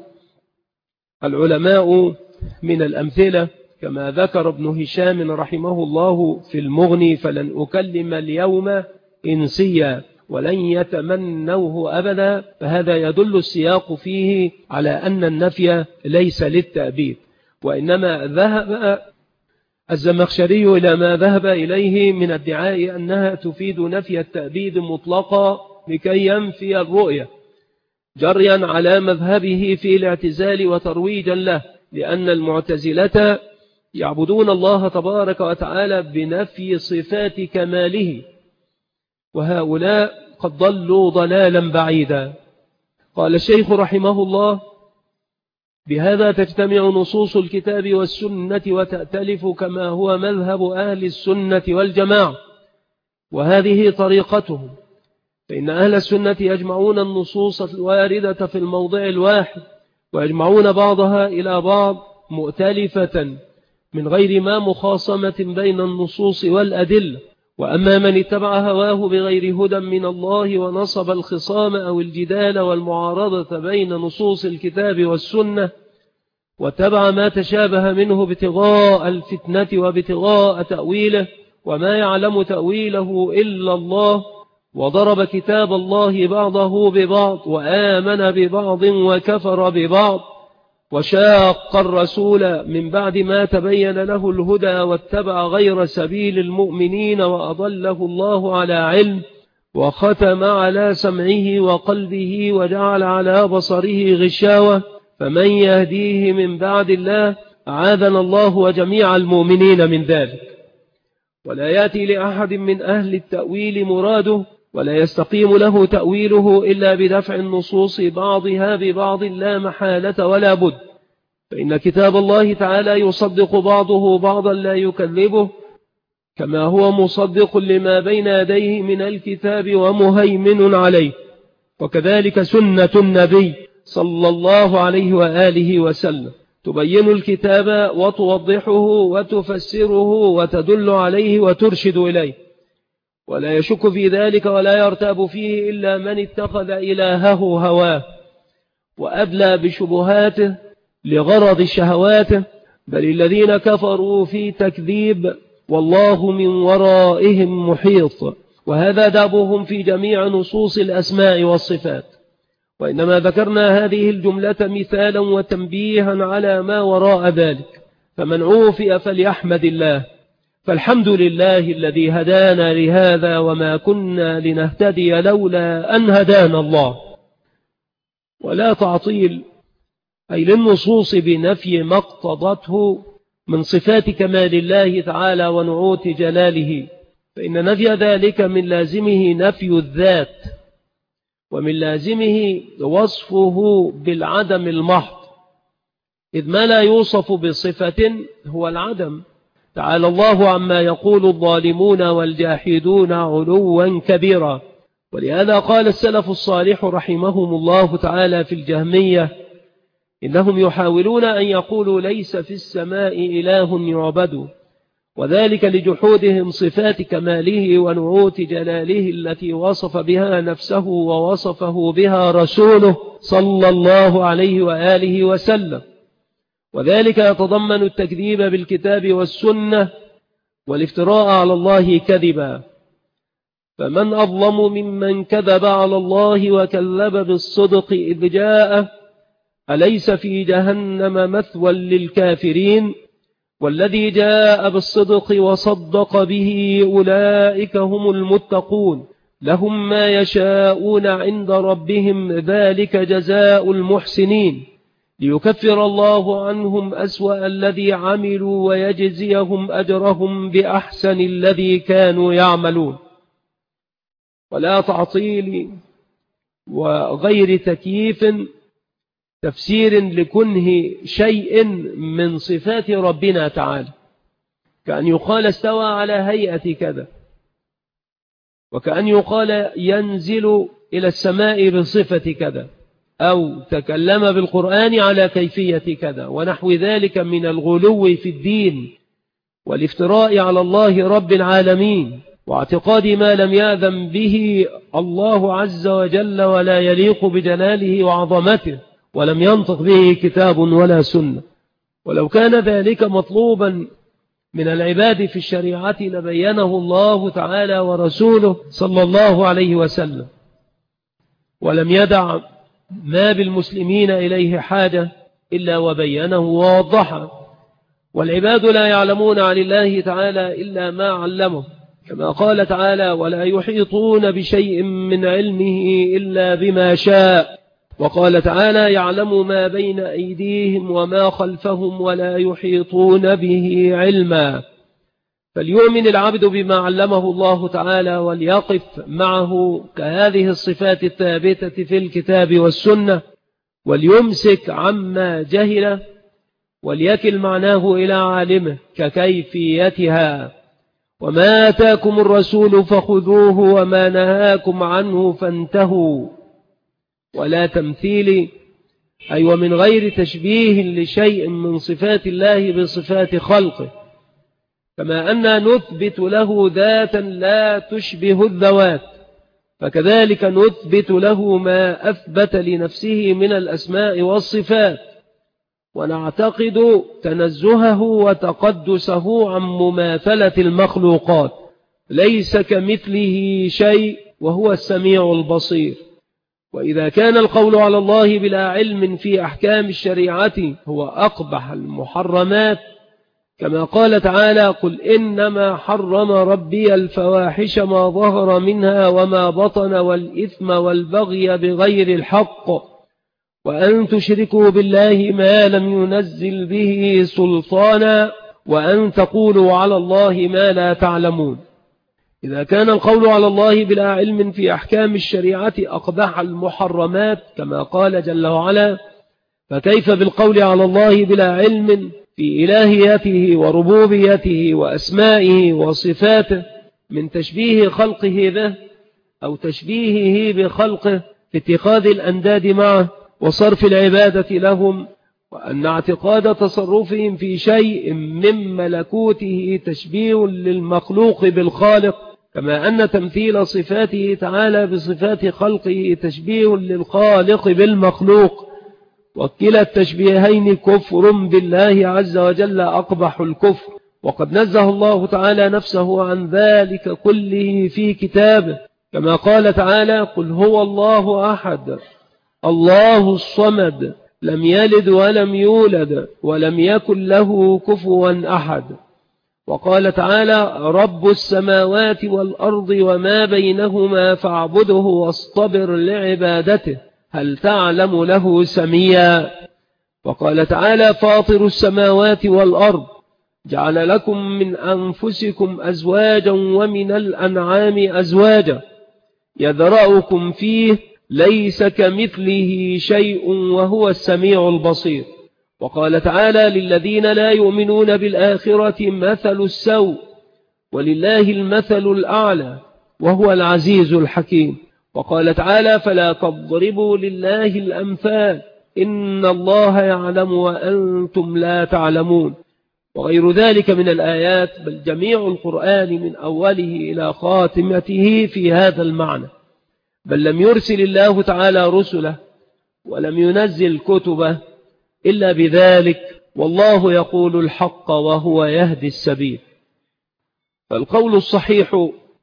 S1: العلماء من الأمثلة كما ذكر ابن هشام رحمه الله في المغني: فلن أكلم اليوم إنسيا ولن يتمنوه أبدا، فهذا يدل السياق فيه على أن النفي ليس للتأبيد. وإنما ذهب الزمخشري إلى ما ذهب إليه من ادعاء أنها تفيد نفي التأبيد مطلقا لكي ينفي الرؤية، جريا على مذهبه في الاعتزال وترويجا له، لأن المعتزلة يعبدون الله تبارك وتعالى بنفي صفات كماله، وهؤلاء قد ضلوا ضلالا بعيدا. قال الشيخ رحمه الله: بهذا تجتمع نصوص الكتاب والسنة وتأتلف كما هو مذهب أهل السنة والجماعة، وهذه طريقتهم. فإن أهل السنة يجمعون النصوص الواردة في الموضع الواحد ويجمعون بعضها إلى بعض مؤتلفة من غير ما مخاصمة بين النصوص والأدلة. وأما من اتبع هواه بغير هدى من الله ونصب الخصام أو الجدال والمعارضة بين نصوص الكتاب والسنة واتبع ما تشابه منه ابتغاء الفتنة وابتغاء تأويله وما يعلم تأويله إلا الله، وضرب كتاب الله بعضه ببعض وآمن ببعض وكفر ببعض، وشاق الرسول من بعد ما تبين له الهدى واتبع غير سبيل المؤمنين وأضله الله على علم، وختم على سمعه وقلبه وجعل على بصره غشاوة، فمن يهديه من بعد الله؟ أعاذنا الله وجميع المؤمنين من ذلك. ولا يأتي لأحد من أهل التأويل مراده، ولا يستقيم له تأويله إلا بدفع النصوص بعضها ببعض لا محالة ولا بد. فإن كتاب الله تعالى يصدق بعضه بعضا لا يكذبه، كما هو مصدق لما بين يديه من الكتاب ومهيمن عليه. وكذلك سنة النبي صلى الله عليه وآله وسلم تبين الكتاب وتوضحه وتفسره وتدل عليه وترشد إليه، ولا يشك في ذلك ولا يرتاب فيه إلا من اتخذ إلهه هواه وأبلى بشبهاته لغرض شهواته، بل الذين كفروا في تكذيب والله من ورائهم محيط. وهذا دابهم في جميع نصوص الأسماء والصفات، وإنما ذكرنا هذه الجملة مثالا وتنبيها على ما وراء ذلك. فمن عوفي فليحمد الله، فالحمد لله الذي هدانا لهذا وما كنا لنهتدي لولا أن هدانا الله. ولا تعطيل أي للنصوص بنفي ما اقتضته من صفات كمال الله تعالى ونعوت جلاله، فإن نفي ذلك من لازمه نفي الذات، ومن لازمه وصفه بالعدم المحض، إذ ما لا يوصف بصفة هو العدم. تعالى الله عما يقول الظالمون والجاحدون علوا كبيرا. ولهذا قال السلف الصالح رحمهم الله تعالى في الجهمية: إنهم يحاولون أن يقولوا ليس في السماء إله يعبد، وذلك لجحودهم صفات كماله ونعوت جلاله التي وصف بها نفسه ووصفه بها رسوله صلى الله عليه وآله وسلم، وذلك يتضمن التكذيب بالكتاب والسنة والافتراء على الله كذبا. فمن أظلم ممن كذب على الله وكذب بالصدق إذ جاءه، أليس في جهنم مثوى للكافرين؟ والذي جاء بالصدق وصدق به أولئك هم المتقون، لهم ما يشاءون عند ربهم ذلك جزاء المحسنين، ليكفر الله عنهم أسوأ الذي عملوا ويجزيهم أجرهم بأحسن الذي كانوا يعملون. ولا تعطيل وغير تكييف تفسير لكنه شيء من صفات ربنا تعالى، كأن يقال استوى على هيئة كذا، وكأن يقال ينزل إلى السماء بصفة كذا، أو تكلم بالقرآن على كيفية كذا، ونحو ذلك من الغلو في الدين والافتراء على الله رب العالمين، واعتقاد ما لم يأذن به الله عز وجل ولا يليق بجلاله وعظمته، ولم ينطق به كتاب ولا سنة. ولو كان ذلك مطلوبا من العباد في الشريعة لبينه الله تعالى ورسوله صلى الله عليه وسلم، ولم يدع ما بالمسلمين إليه حاجة إلا وبينه ووضحه. والعباد لا يعلمون عن الله تعالى إلا ما علمه، كما قال تعالى: ولا يحيطون بشيء من علمه إلا بما شاء. وقال تعالى: يعلم ما بين أيديهم وما خلفهم ولا يحيطون به علما. فليؤمن العبد بما علمه الله تعالى وليقف معه كهذه الصفات الثابتة في الكتاب والسنة، وليمسك عما جهل وليكل معناه إلى عالمه ككيفيتها. وما آتاكم الرسول فخذوه وما نهاكم عنه فانتهوا. ولا تمثيل أي ومن غير تشبيه لشيء من صفات الله بصفات خلقه، كما أن نثبت له ذاتا لا تشبه الذوات، فكذلك نثبت له ما أثبت لنفسه من الأسماء والصفات، ونعتقد تنزهه وتقدسه عن مماثلة المخلوقات، ليس كمثله شيء وهو السميع البصير. وإذا كان القول على الله بلا علم في أحكام الشريعة هو أقبح المحرمات، كما قال تعالى: قل إنما حرم ربي الفواحش ما ظهر منها وما بطن والإثم والبغي بغير الحق وأن تشركوا بالله ما لم ينزل به سلطانا وأن تقولوا على الله ما لا تعلمون. إذا كان القول على الله بلا علم في أحكام الشريعة أقبح المحرمات، كما قال جل وعلا: فكيف بالقول على الله بلا علم في إلهيته وربوبيته وأسمائه وصفاته من تشبيه خلقه به أو تشبيهه بخلقه في اتخاذ الأنداد معه وصرف العبادة لهم، وأن اعتقاد تصرفهم في شيء من ملكوته تشبيه للمخلوق بالخالق، كما أن تمثيل صفاته تعالى بصفات خلقه تشبيه للخالق بالمخلوق، وكلا التشبيهين كفر بالله عز وجل أقبح الكفر. وقد نزه الله تعالى نفسه عن ذلك كله في كتابه، كما قال تعالى: قل هو الله أحد الله الصمد لم يلد ولم يولد ولم يكن له كفوا أحد. وقال تعالى: رب السماوات والأرض وما بينهما فاعبده واصطبر لعبادته هل تعلم له سميا. وقال تعالى: فاطر السماوات والأرض جعل لكم من أنفسكم أزواجا ومن الأنعام أزواجا يذرأكم فيه ليس كمثله شيء وهو السميع البصير. وقال تعالى: للذين لا يؤمنون بالآخرة مثل السوء ولله المثل الأعلى وهو العزيز الحكيم. وقال تعالى: فلا تضربوا لله الأمثال إن الله يعلم وأنتم لا تعلمون. وغير ذلك من الآيات، بل جميع القرآن من أوله إلى خاتمته في هذا المعنى. بل لم يرسل الله تعالى رسله ولم ينزل كتبه إلا بذلك، والله يقول الحق وهو يهدي السبيل. فالقول الصحيح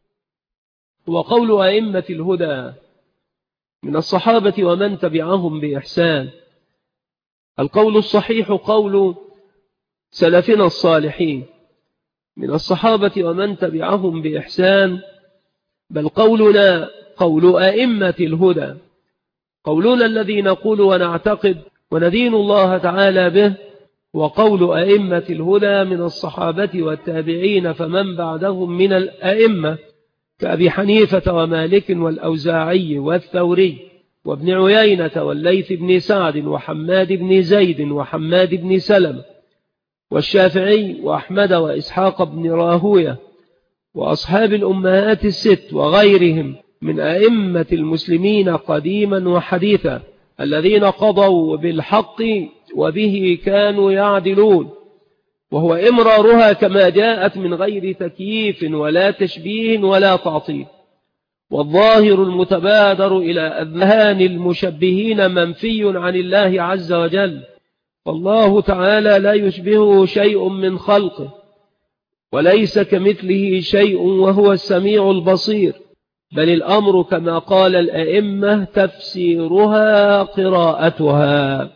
S1: هو قول أئمة الهدى من الصحابة ومن تبعهم بإحسان. القول الصحيح قول سلفنا الصالحين من الصحابة ومن تبعهم بإحسان، بل قولنا قول أئمة الهدى، قولنا الذي نقول ونعتقد وندين الله تعالى به، وقول أئمة الهدى من الصحابة والتابعين فمن بعدهم من الأئمة كأبي حنيفة ومالك والأوزاعي والثوري وابن عيينة والليث بن سعد وحماد بن زيد وحماد بن سلمة والشافعي وأحمد وإسحاق بن راهوية وأصحاب الأمهات الست وغيرهم من أئمة المسلمين قديما وحديثا الذين قضوا بالحق وبه كانوا يعدلون، وهو إمرارها كما جاءت من غير تكييف ولا تشبيه ولا تعطيل. والظاهر المتبادر إلى أذهان المشبهين منفي عن الله عز وجل، فالله تعالى لا يشبهه شيء من خلقه وليس كمثله شيء وهو السميع البصير، بل الأمر كما قال الأئمة تفسيرها قراءتها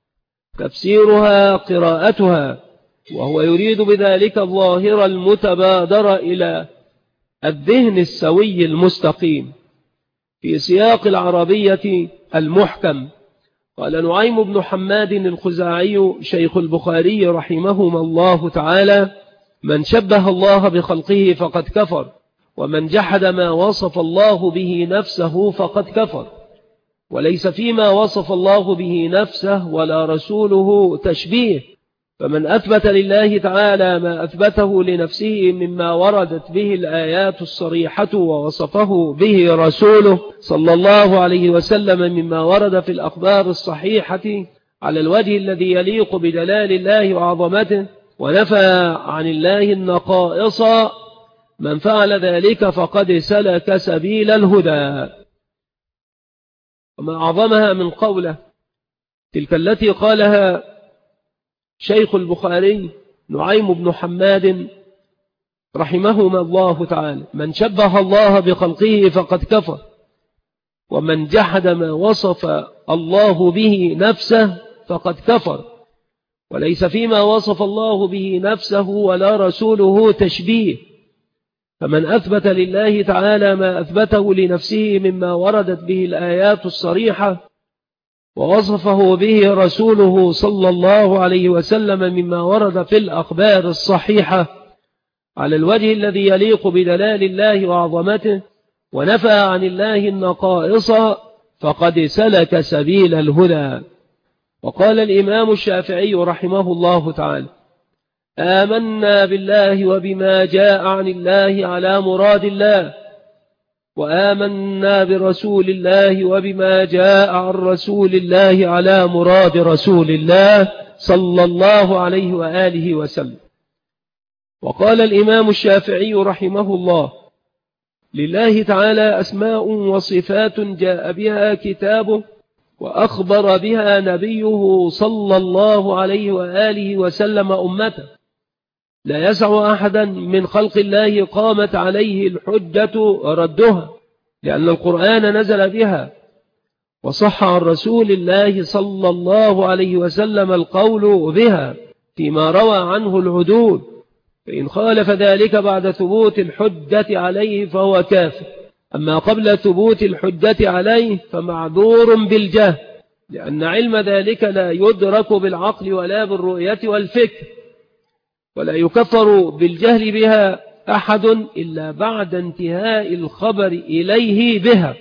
S1: تفسيرها قراءتها وهو يريد بذلك الظاهر المتبادر إلى الذهن السوي المستقيم في سياق العربية المحكم. قال نعيم بن حماد الخزاعي شيخ البخاري رحمهما الله تعالى: من شبه الله بخلقه فقد كفر، ومن جحد ما وصف الله به نفسه فقد كفر، وليس فيما وصف الله به نفسه ولا رسوله تشبيه. فمن أثبت لله تعالى ما أثبته لنفسه مما وردت به الآيات الصريحة ووصفه به رسوله صلى الله عليه وسلم مما ورد في الأخبار الصحيحة على الوجه الذي يليق بجلال الله وعظمته، ونفى عن الله النقائص، من فعل ذلك فقد سلك سبيل الهدى. وما أعظمها من قوله تلك التي قالها شيخ البخاري نعيم بن حماد رحمهما الله تعالى: من شبه الله بخلقه فقد كفر، ومن جحد ما وصف الله به نفسه فقد كفر، وليس فيما وصف الله به نفسه ولا رسوله تشبيه. فمن أثبت لله تعالى ما أثبته لنفسه مما وردت به الآيات الصريحة ووصفه به رسوله صلى الله عليه وسلم مما ورد في الأخبار الصحيحة على الوجه الذي يليق بدلال الله وعظمته، ونفى عن الله النقائص، فقد سلك سبيل الهدى. وقال الإمام الشافعي رحمه الله تعالى: آمنا بالله وبما جاء عن الله على مراد الله، وآمنا برسول الله وبما جاء عن رسول الله على مراد رسول الله صلى الله عليه وآله وسلم. وقال الإمام الشافعي رحمه الله: لله تعالى أسماء وصفات جاء بها كتابه وأخبر بها نبيه صلى الله عليه وآله وسلم أمته، لا يسع أحدا من خلق الله قامت عليه الحجة ردها، لأن القرآن نزل بها، وصح عن رسول الله صلى الله عليه وسلم القول بها فيما روى عنه العدول، فإن خالف ذلك بعد ثبوت الحجة عليه فهو كافر، أما قبل ثبوت الحجة عليه فمعذور بالجهل، لأن علم ذلك لا يدرك بالعقل ولا بالرؤية والفكر، ولا يكفر بالجهل بها أحد إلا بعد انتهاء الخبر إليه بها.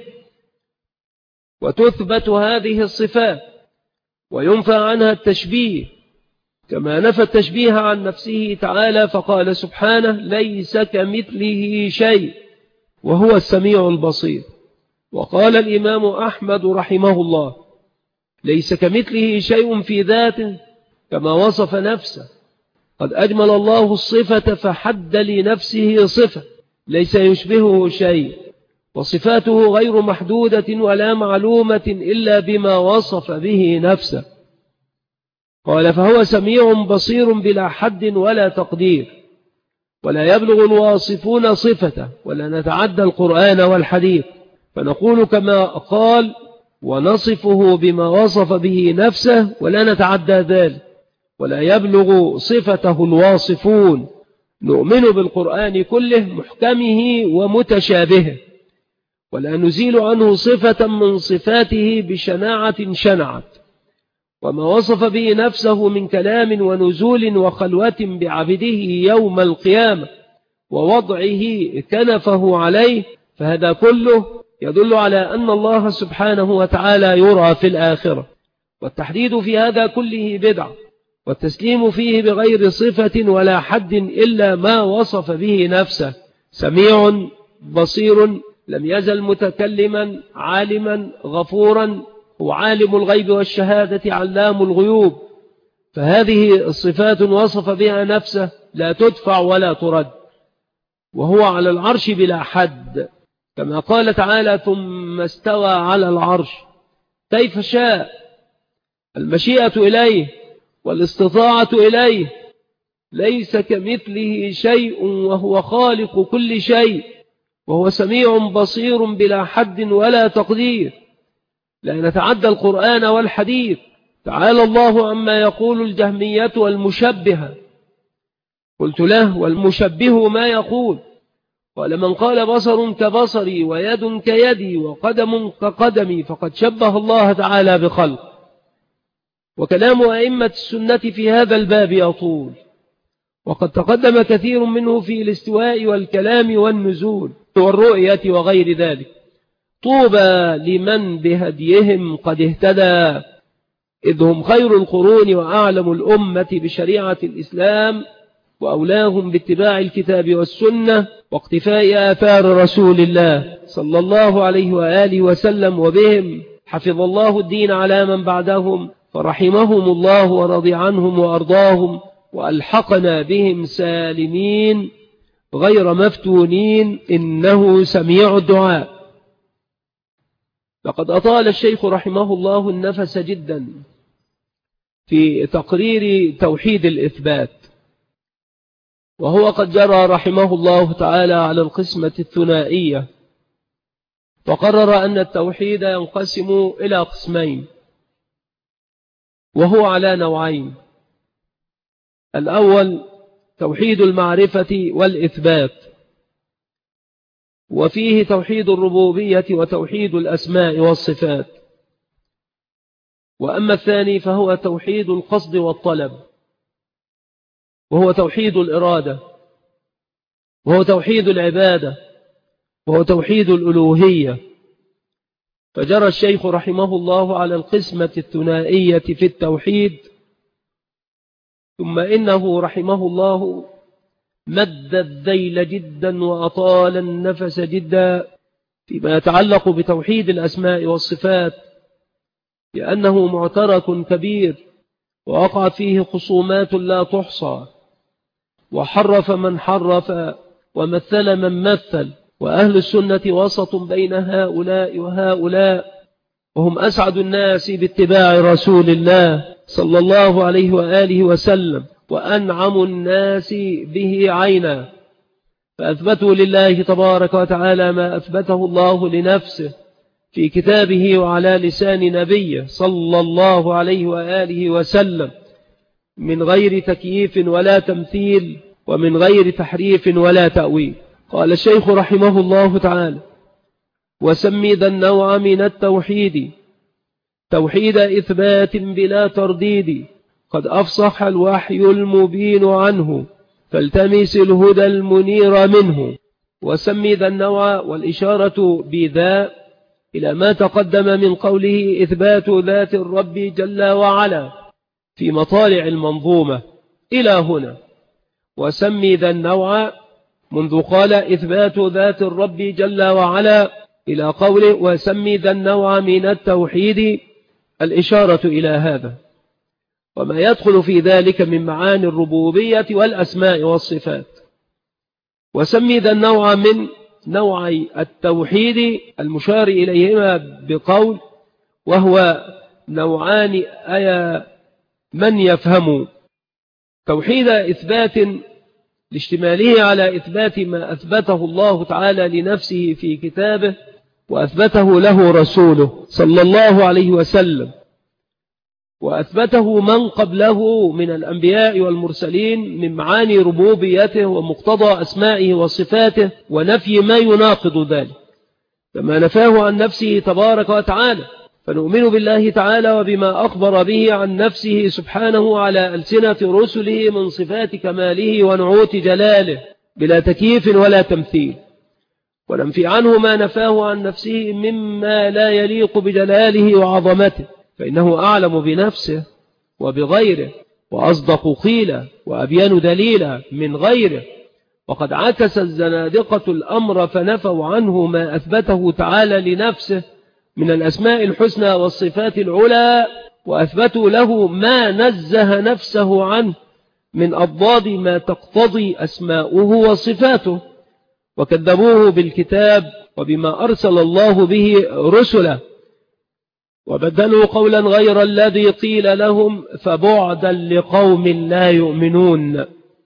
S1: وتثبت هذه الصفات وينفى عنها التشبيه، كما نفى التشبيه عن نفسه تعالى فقال سبحانه: ليس كمثله شيء وهو السميع البصير. وقال الإمام أحمد رحمه الله: ليس كمثله شيء في ذاته كما وصف نفسه، قد أجمل الله الصفة فحد لنفسه صفة ليس يشبهه شيء، وصفاته غير محدودة ولا معلومة إلا بما وصف به نفسه. قال: فهو سميع بصير بلا حد ولا تقدير، ولا يبلغ الواصفون صفته، ولا نتعدى القرآن والحديث، فنقول كما قال ونصفه بما وصف به نفسه ولا نتعدى ذلك، ولا يبلغ صفته الواصفون. نؤمن بالقرآن كله محكمه ومتشابهه، ولا نزيل عنه صفة من صفاته بشناعة شنعت، وما وصف به نفسه من كلام ونزول وخلوة بعبده يوم القيامة ووضعه كنفه عليه، فهذا كله يدل على أن الله سبحانه وتعالى يرى في الآخرة. والتحديد في هذا كله بدعة، والتسليم فيه بغير صفة ولا حد إلا ما وصف به نفسه. سميع بصير، لم يزل متكلما عالما غفورا، هو عالم الغيب والشهادة علام الغيوب، فهذه الصفات وصف بها نفسه لا تدفع ولا ترد. وهو على العرش بلا حد، كما قال تعالى: ثم استوى على العرش كيف شاء. المشيئة إليه والاستطاعة إليه، ليس كمثله شيء وهو خالق كل شيء، وهو سميع بصير بلا حد ولا تقدير، لا نتعدى القرآن والحديث. تعالى الله عما يقول الجهمية والمشبهة. قلت له: والمشبه ما يقول؟ قال: من قال بصر كبصري ويد كيدي وقدم كقدمي فقد شبه الله تعالى بخلق. وكلام أئمة السنة في هذا الباب يطول، وقد تقدم كثير منه في الاستواء والكلام والنزول والرؤية وغير ذلك. طوبى لمن بهديهم قد اهتدى، إذ هم خير القرون وأعلم الأمة بشريعة الإسلام، وأولاهم باتباع الكتاب والسنة واقتفاء آثار رسول الله صلى الله عليه وآله وسلم، وبهم حفظ الله الدين على من بعدهم، فرحمهم الله ورضي عنهم وأرضاهم، وألحقنا بهم سالمين غير مفتونين، إنه سميع الدعاء. لقد أطال الشيخ رحمه الله النفس جدا في تقرير توحيد الإثبات، وهو قد جرى رحمه الله تعالى على القسمة الثنائية، وقرر أن التوحيد ينقسم إلى قسمين، وهو على نوعين: الأول توحيد المعرفة والإثبات، وفيه توحيد الربوبية وتوحيد الأسماء والصفات. وأما الثاني فهو توحيد القصد والطلب، وهو توحيد الإرادة، وهو توحيد العبادة، وهو توحيد الألوهية. فجرى الشيخ رحمه الله على القسمة الثنائية في التوحيد، ثم إنه رحمه الله مد الذيل جدا وأطال النفس جدا فيما يتعلق بتوحيد الأسماء والصفات، لأنه معترك كبير ووقعت فيه خصومات لا تحصى، وحرف من حرف ومثل من مثل، وأهل السنة وسط بين هؤلاء وهؤلاء، وهم أسعد الناس باتباع رسول الله صلى الله عليه وآله وسلم، وأنعم الناس به عينا، فأثبتوا لله تبارك وتعالى ما أثبته الله لنفسه في كتابه وعلى لسان نبيه صلى الله عليه وآله وسلم، من غير تكييف ولا تمثيل، ومن غير تحريف ولا تأويل. قال الشيخ رحمه الله تعالى: وسمي ذا النوع من التوحيد توحيد إثبات بلا ترديد، قد أفصح الوحي المبين عنه، فالتمس الهدى المنير منه. وسمي ذا النوع، والإشارة بذا إلى ما تقدم من قوله إثبات ذات الرب جل وعلا في مطالع المنظومة إلى هنا. وسمي ذا النوع منذ قال إثبات ذات الرب جل وعلا إلى قوله وسمي ذا النوع من التوحيد، الإشارة إلى هذا وما يدخل في ذلك من معاني الربوبية والأسماء والصفات. وسمي ذا النوع من نوعي التوحيد المشار إليهما بقول وهو نوعان أيا من يفهم، توحيد إثبات لاشتماله على إثبات ما أثبته الله تعالى لنفسه في كتابه وأثبته له رسوله صلى الله عليه وسلم، وأثبته من قبله من الأنبياء والمرسلين من معاني ربوبيته ومقتضى أسمائه وصفاته، ونفي ما يناقض ذلك كما نفاه عن نفسه تبارك وتعالى. فنؤمن بالله تعالى وبما أخبر به عن نفسه سبحانه على ألسنة رسله من صفات كماله ونعوت جلاله بلا تكييف ولا تمثيل، وننفي عنه ما نفاه عن نفسه مما لا يليق بجلاله وعظمته، فإنه أعلم بنفسه وبغيره وأصدق قيلا وأبين دليلا من غيره. وقد عكس الزنادقة الأمر فنفوا عنه ما أثبته تعالى لنفسه من الأسماء الحسنى والصفات العلى، وأثبتوا له ما نزه نفسه عنه من أضداد ما تقتضي أسماؤه وصفاته، وكذبوه بالكتاب وبما أرسل الله به رسله، وبدلوا قولا غير الذي قيل لهم فبعدا لقوم لا يؤمنون.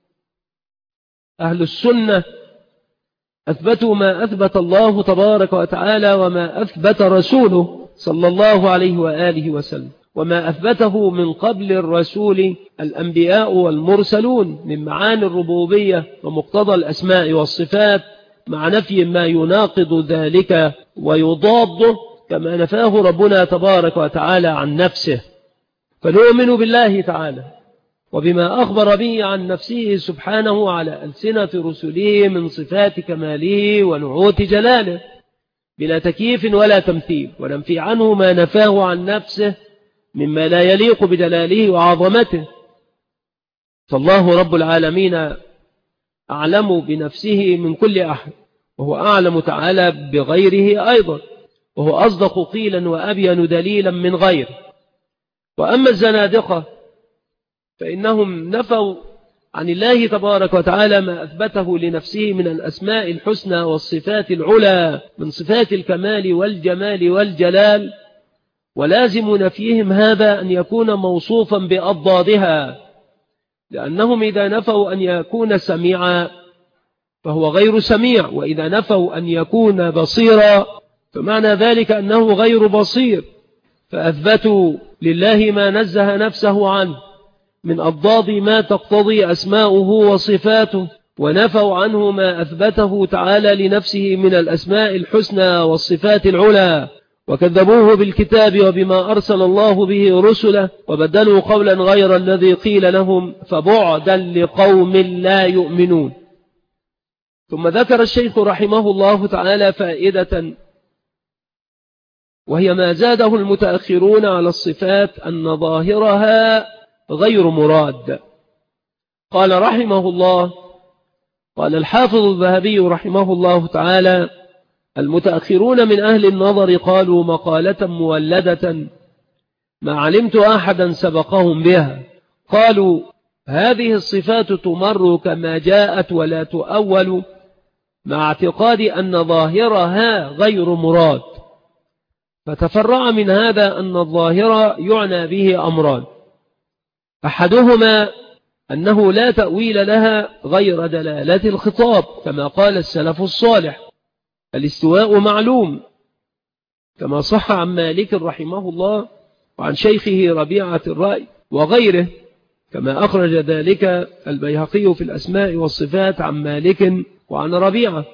S1: أهل السنة أثبتوا ما أثبت الله تبارك وتعالى وما أثبت رسوله صلى الله عليه وآله وسلم، وما أثبته من قبل الرسول الأنبياء والمرسلون من معاني الربوبية ومقتضى الأسماء والصفات، مع نفي ما يناقض ذلك ويضاده كما نفاه ربنا تبارك وتعالى عن نفسه. فنؤمن بالله تعالى وبما أخبر به عن نفسه سبحانه على ألسنة رسله من صفات كماله ونعوت جلاله بلا تكييف ولا تمثيل، وننفي عنه ما نفاه عن نفسه مما لا يليق بجلاله وعظمته. فالله رب العالمين أعلم بنفسه من كل أحد، وهو أعلم تعالى بغيره أيضا، وهو أصدق قيلا وأبين دليلا من غيره. وأما الزنادقة فإنهم نفوا عن الله تبارك وتعالى ما أثبته لنفسه من الأسماء الحسنى والصفات العلى من صفات الكمال والجمال والجلال، ولازم نفيهم هذا أن يكون موصوفا بأضدادها، لأنهم إذا نفوا أن يكون سميعا فهو غير سميع، وإذا نفوا أن يكون بصيرا فمعنى ذلك أنه غير بصير، فأثبتوا لله ما نزه نفسه عنه من أضداد ما تقتضي أسماؤه وصفاته، ونفوا عنه ما أثبته تعالى لنفسه من الأسماء الحسنى والصفات العلى، وكذبوه بالكتاب وبما أرسل الله به رسله، وبدلوا قولا غير الذي قيل لهم فبعدا لقوم لا يؤمنون. ثم ذكر الشيخ رحمه الله تعالى فائدة وهي ما زاده المتأخرون على الصفات أن ظاهرها غير مراد. قال رحمه الله، قال الحافظ الذهبي رحمه الله تعالى: المتأخرون من أهل النظر قالوا مقالة مولدة ما علمت أحدا سبقهم بها. قالوا هذه الصفات تمر كما جاءت ولا تؤول، مع اعتقاد أن ظاهرها غير مراد. فتفرع من هذا أن الظاهر يعنى به أمران: أحدهما أنه لا تأويل لها غير دلالة الخطاب، كما قال السلف الصالح: الاستواء معلوم، كما صح عن مالك رحمه الله وعن شيخه ربيعة الرأي وغيره، كما أخرج ذلك البيهقي في الأسماء والصفات عن مالك وعن ربيعة،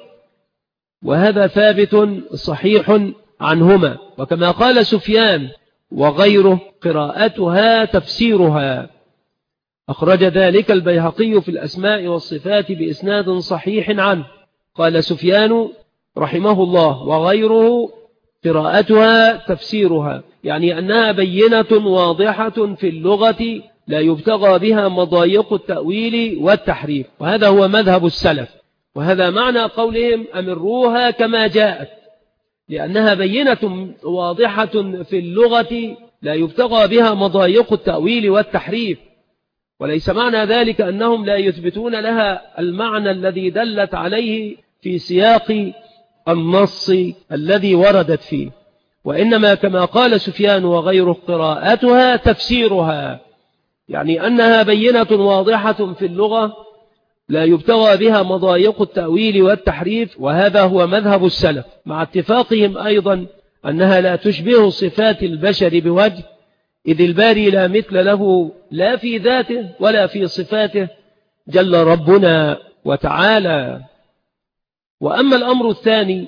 S1: وهذا ثابت صحيح عنهما. وكما قال سفيان وغيره: قراءتها تفسيرها، أخرج ذلك البيهقي في الأسماء والصفات بإسناد صحيح عنه. قال سفيان رحمه الله: وغيره قراءتها تفسيرها، يعني أنها بينة واضحة في اللغة لا يبتغى بها مضايق التأويل والتحريف، وهذا هو مذهب السلف. وهذا معنى قولهم أمروها كما جاءت، لأنها بينة واضحة في اللغة لا يبتغى بها مضايق التأويل والتحريف، وليس معنى ذلك أنهم لا يثبتون لها المعنى الذي دلت عليه في سياق النص الذي وردت فيه، وإنما كما قال سفيان وغيره: قراءتها تفسيرها، يعني أنها بينة واضحة في اللغة لا يبتغى بها مضايق التأويل والتحريف، وهذا هو مذهب السلف، مع اتفاقهم أيضا أنها لا تشبه صفات البشر بوجه، إذ الباري لا مثل له لا في ذاته ولا في صفاته جل ربنا وتعالى. وأما الأمر الثاني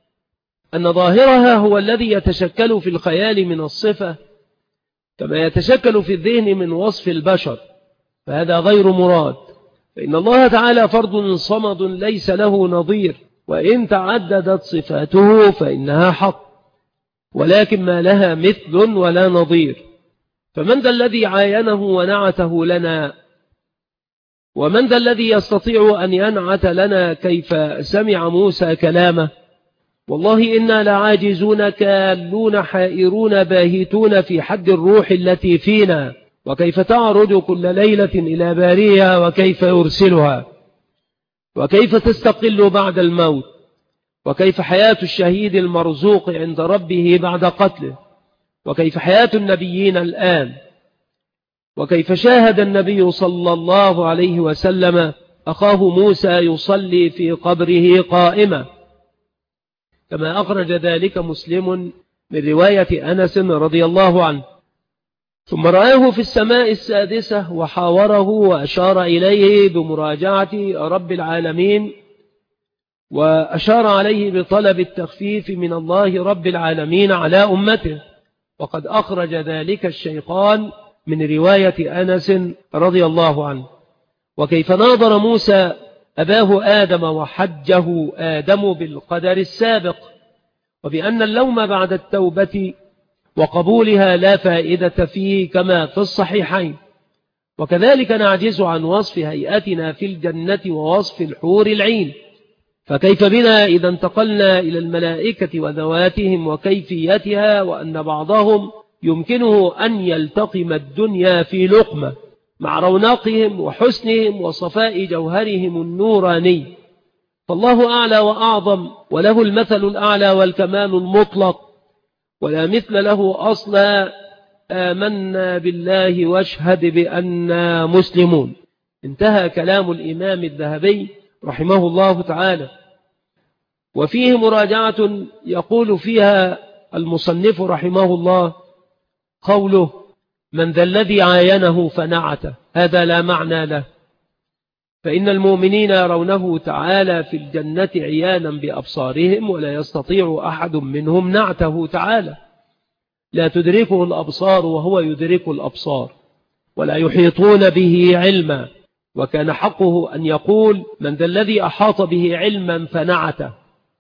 S1: أن ظاهرها هو الذي يتشكل في الخيال من الصفة كما يتشكل في الذهن من وصف البشر، فهذا غير مراد، فإن الله تعالى فرد صمد ليس له نظير، وإن تعددت صفاته فإنها حق، ولكن ما لها مثل ولا نظير. فمن ذا الذي عاينه ونعته لنا؟ ومن ذا الذي يستطيع أن ينعت لنا كيف سمع موسى كلامه؟ والله إنا لعاجزون كالون حائرون باهتون في حد الروح التي فينا، وكيف تعرج كل ليلة إلى باريها، وكيف يرسلها، وكيف تستقل بعد الموت، وكيف حياة الشهيد المرزوق عند ربه بعد قتله، وكيف حياة النبيين الآن، وكيف شاهد النبي صلى الله عليه وسلم أخاه موسى يصلي في قبره قائمة، كما أخرج ذلك مسلم من رواية أنس رضي الله عنه. ثم رآه في السماء السادسة وحاوره وأشار إليه بمراجعة رب العالمين، وأشار عليه بطلب التخفيف من الله رب العالمين على أمته، وقد أخرج ذلك الشيخان من رواية أنس رضي الله عنه. وكيف ناظر موسى أباه آدم وحجه آدم بالقدر السابق، وبأن اللوم بعد التوبة وقبولها لا فائدة فيه كما في الصحيحين. وكذلك نعجز عن وصف هيئتنا في الجنة ووصف الحور العين، فكيف بنا إذا انتقلنا إلى الملائكة وذواتهم وكيفيتها، وأن بعضهم يمكنه أن يلتقم الدنيا في لقمة مع رونقهم وحسنهم وصفاء جوهرهم النوراني. فالله أعلى وأعظم، وله المثل الأعلى والكمال المطلق، ولا مثل له أصلا. آمنا بالله واشهد بأننا مسلمون. انتهى كلام الإمام الذهبي رحمه الله تعالى، وفيه مراجعة يقول فيها المصنف رحمه الله: قوله من ذا الذي عاينه فنعته، هذا لا معنى له، فإن المؤمنين يرونه تعالى في الجنة عيانا بأبصارهم، ولا يستطيع أحد منهم نعته تعالى، لا تدركه الأبصار وهو يدرك الأبصار، ولا يحيطون به علما. وكان حقه أن يقول من ذا الذي أحاط به علما فنعته،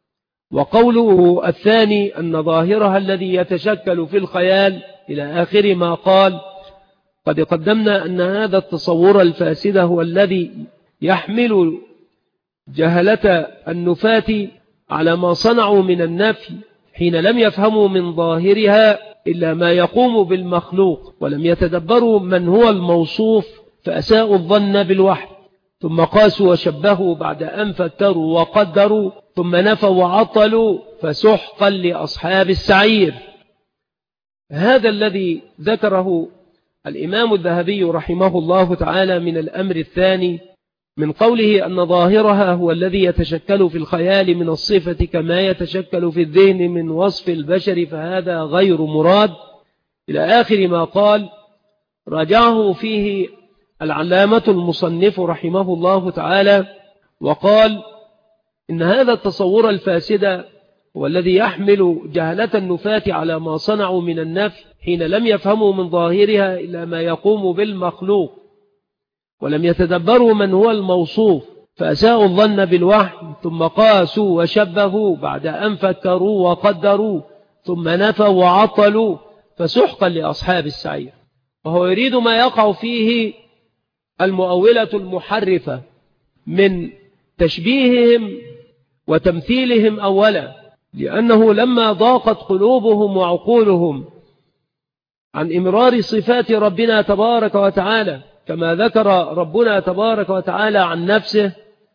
S1: وقوله الثاني أن ظاهرها الذي يتشكل في الخيال إلى آخر ما قال. قد قدمنا أن هذا التصور الفاسد هو الذي يحمل جهلة النفاة على ما صنعوا من النفي حين لم يفهموا من ظاهرها إلا ما يقوم بالمخلوق، ولم يتدبروا من هو الموصوف فأساءوا الظن بالوحي، ثم قاسوا وشبهوا بعد أن فكروا وقدروا، ثم نفوا وعطلوا فسحقا لأصحاب السعير. هذا الذي ذكره الإمام الذهبي رحمه الله تعالى من الأمر الثاني من قوله أن ظاهرها هو الذي يتشكل في الخيال من الصفة كما يتشكل في الذهن من وصف البشر، فهذا غير مراد إلى آخر ما قال. راجعه فيه العلامة المصنف رحمه الله تعالى وقال إن هذا التصور الفاسد هو الذي يحمل جهلة النفاة على ما صنعوا من النفي حين لم يفهموا من ظاهرها إلا ما يقوم بالمخلوق، ولم يتدبروا من هو الموصوف فأساءوا الظن بالوحي، ثم قاسوا وشبهوا بعد أن فكروا وقدروا، ثم نفوا وعطلوا فسحقا لأصحاب السعير. وهو يريد ما يقع فيه المؤولة المحرفة من تشبيههم وتمثيلهم أولا، لأنه لما ضاقت قلوبهم وعقولهم عن إمرار صفات ربنا تبارك وتعالى كما ذكر ربنا تبارك وتعالى عن نفسه،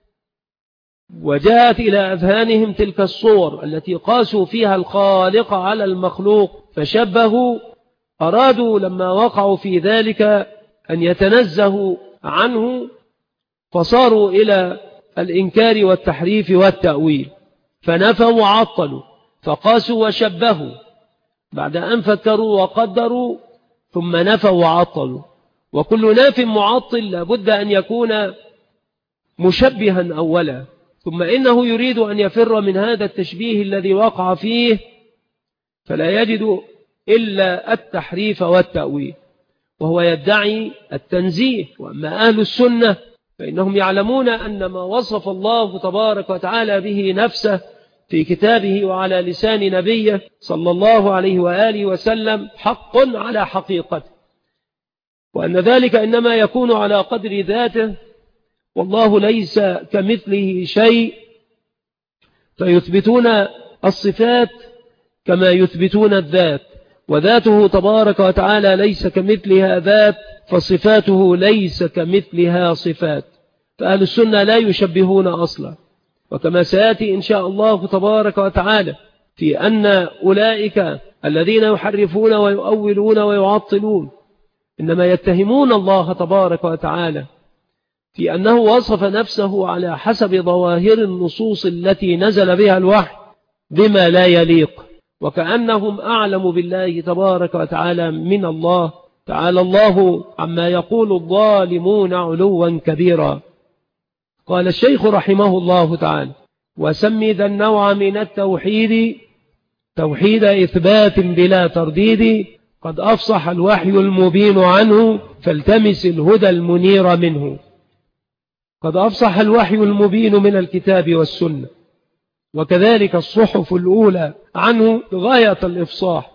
S1: وجاءت إلى أذهانهم تلك الصور التي قاسوا فيها الخالق على المخلوق فشبهوا، أرادوا لما وقعوا في ذلك أن يتنزهوا عنه فصاروا إلى الإنكار والتحريف والتأويل، فنفوا وعطلوا فقاسوا وشبهوا بعد أن فكروا وقدروا، ثم نفوا وعطلوا. وكل ناف معطل لابد أن يكون مشبها أولا، ثم إنه يريد أن يفر من هذا التشبيه الذي وقع فيه فلا يجد إلا التحريف والتأويل، وهو يدعي التنزيه. وأما أهل السنة فإنهم يعلمون أن ما وصف الله تبارك وتعالى به نفسه في كتابه وعلى لسان نبيه صلى الله عليه وآله وسلم حق على حقيقته، وأن ذلك إنما يكون على قدر ذاته، والله ليس كمثله شيء، فيثبتون الصفات كما يثبتون الذات، وذاته تبارك وتعالى ليس كمثلها ذات، فصفاته ليس كمثلها صفات. فأهل السنة لا يشبهون أصلا، وكما سيأتي إن شاء الله تبارك وتعالى في أن أولئك الذين يحرفون ويؤولون ويعطلون إنما يتهمون الله تبارك وتعالى في أنه وصف نفسه على حسب ظواهر النصوص التي نزل بها الوحي بما لا يليق، وكأنهم أعلم بالله تبارك وتعالى من الله. تعالى الله عما يقول الظالمون علوا كبيرا. قال الشيخ رحمه الله تعالى: وسمي ذا النوع من التوحيد توحيد إثبات بلا ترديد، قد أفصح الوحي المبين عنه فالتمس الهدى المنير منه. قد أفصح الوحي المبين من الكتاب والسنة، وكذلك الصحف الأولى عنه غاية الإفصاح،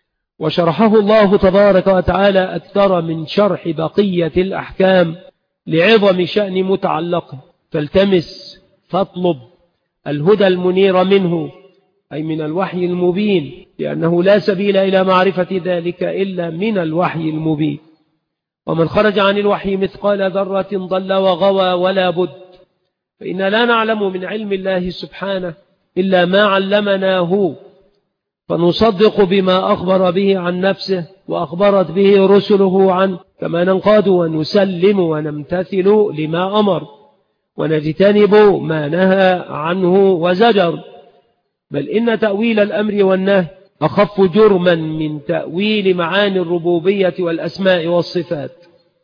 S1: وشرحه الله تبارك وتعالى أكثر من شرح بقية الأحكام لعظم شأن متعلقه، فالتمس فاطلب الهدى المنير منه، أي من الوحي المبين، لأنه لا سبيل إلى معرفة ذلك إلا من الوحي المبين. ومن خرج عن الوحي مثقال ذرة ضل وغوى ولا بد، فإن لا نعلم من علم الله سبحانه إلا ما علمناه، فنصدق بما أخبر به عن نفسه وأخبرت به رسله عنه، كما ننقاد ونسلم ونمتثل لما أمر ونجتنب ما نهى عنه وزجر. بل إن تأويل الأمر والنهي أخف جرما من تأويل معاني الربوبية والأسماء والصفات.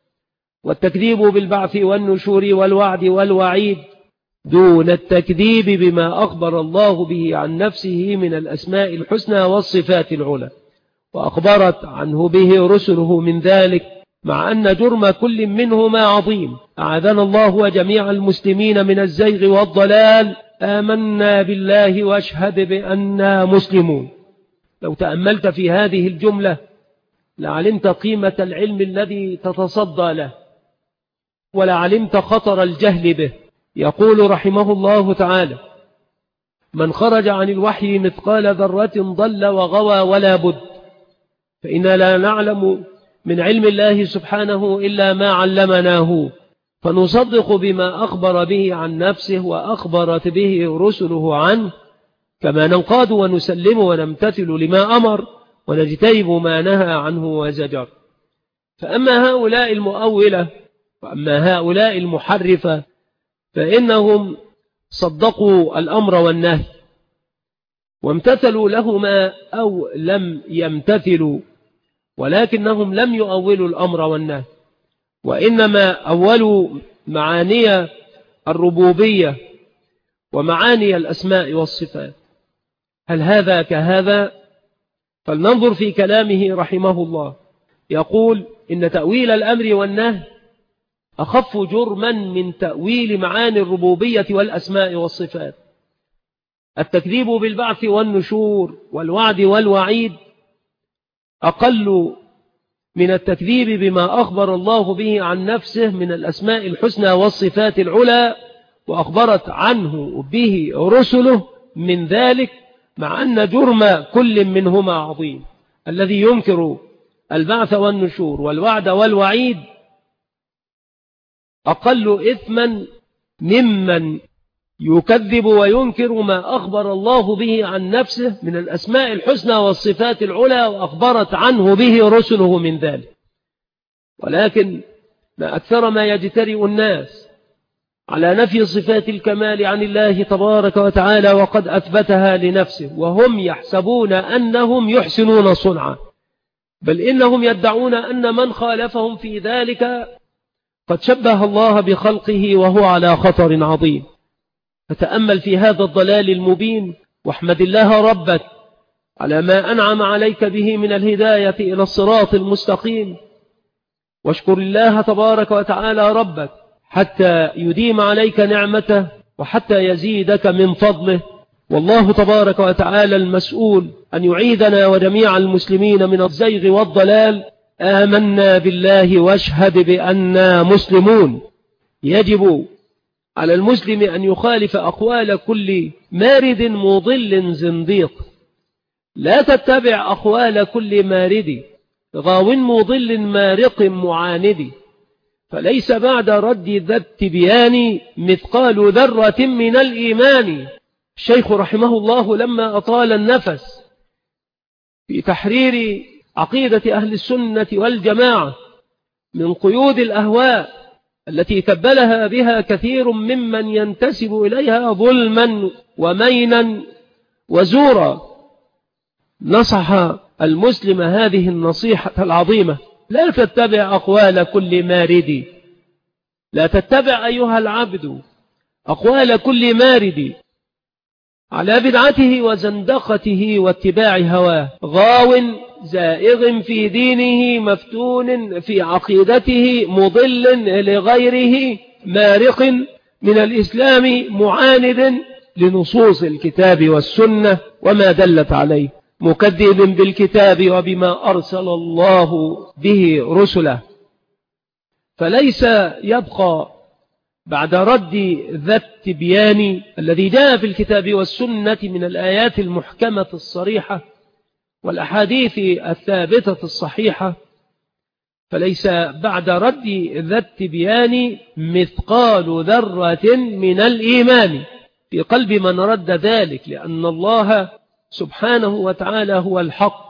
S1: والتكذيب بالبعث والنشور والوعد والوعيد دون التكذيب بما أخبر الله به عن نفسه من الأسماء الحسنى والصفات العلى، وأخبرت عنه به رسله من ذلك، مع أن جرم كل منهما عظيم، أعاذنا الله وجميع المسلمين من الزيغ والضلال آمنا بالله واشهد بأننا مسلمون. لو تأملت في هذه الجملة لعلمت قيمة العلم الذي تتصدى له، ولعلمت خطر الجهل به. يقول رحمه الله تعالى: من خرج عن الوحي مثقال ذرة ضل وغوى ولا بد. فإنا لا نعلم من علم الله سبحانه إلا ما علمناه، فنصدق بما أخبر به عن نفسه وأخبرت به رسله عنه، كما ننقاد ونسلم ونمتثل لما أمر ونجتنب ما نهى عنه وزجر. فأما هؤلاء المؤولة وأما هؤلاء المحرفة فإنهم صدقوا الأمر والنهي وامتثلوا لهما أو لم يمتثلوا، ولكنهم لم يؤولوا الأمر والنهي، وإنما أولوا معاني الربوبية ومعاني الأسماء والصفات. هل هذا كهذا؟ فلننظر في كلامه رحمه الله. يقول: إن تأويل الأمر والنهي أخف جرما من تأويل معاني الربوبية والأسماء والصفات. التكذيب بالبعث والنشور والوعد والوعيد أقل من التكذيب بما أخبر الله به عن نفسه من الأسماء الحسنى والصفات العلى وأخبرت عنه به رسله من ذلك، مع أن جرم كل منهما عظيم. الذي ينكر البعث والنشور والوعد والوعيد أقل إثما ممن يكذب وينكر ما أخبر الله به عن نفسه من الأسماء الحسنى والصفات العلى وأخبرت عنه به رسله من ذلك. ولكن ما أكثر ما يجترئ الناس على نفي صفات الكمال عن الله تبارك وتعالى وقد أثبتها لنفسه، وهم يحسبون أنهم يحسنون صنعا، بل إنهم يدعون أن من خالفهم في ذلك قد شبه الله بخلقه وهو على خطر عظيم. فتأمل في هذا الضلال المبين، واحمد الله ربك على ما أنعم عليك به من الهداية إلى الصراط المستقيم، واشكر الله تبارك وتعالى ربك حتى يديم عليك نعمته وحتى يزيدك من فضله. والله تبارك وتعالى المسؤول أن يعيدنا وجميع المسلمين من الزيغ والضلال. آمنا بالله واشهد بأننا مسلمون. يجب على المسلم أن يخالف أقوال كل مارد مضل زنديق. لا تتبع أقوال كل مارد غاو مضل مارق معاند، فليس بعد رد ذا التبيان مثقال ذرة من الإيمان. الشيخ رحمه الله لما أطال النفس في تحرير عقيدة أهل السنة والجماعة من قيود الأهواء التي كبلها بها كثير ممن ينتسب إليها ظلما ومينا وزورا، نصح المسلم هذه النصيحة العظيمة: لا تتبع أقوال كل مارد، لا تتبع أيها العبد أقوال كل مارد على بدعته وزندقته واتباع هواه، غاو زائغ في دينه مفتون في عقيدته مضل لغيره مارق من الإسلام معاند لنصوص الكتاب والسنة وما دلت عليه، مكذب بالكتاب وبما أرسل الله به رسله. فليس يبقى بعد رد ذا التبيان الذي جاء في الكتاب والسنة من الآيات المحكمة الصريحة والأحاديث الثابتة الصحيحة، فليس بعد رد ذا التبيان مثقال ذرة من الإيمان في قلب من رد ذلك، لأن الله سبحانه وتعالى هو الحق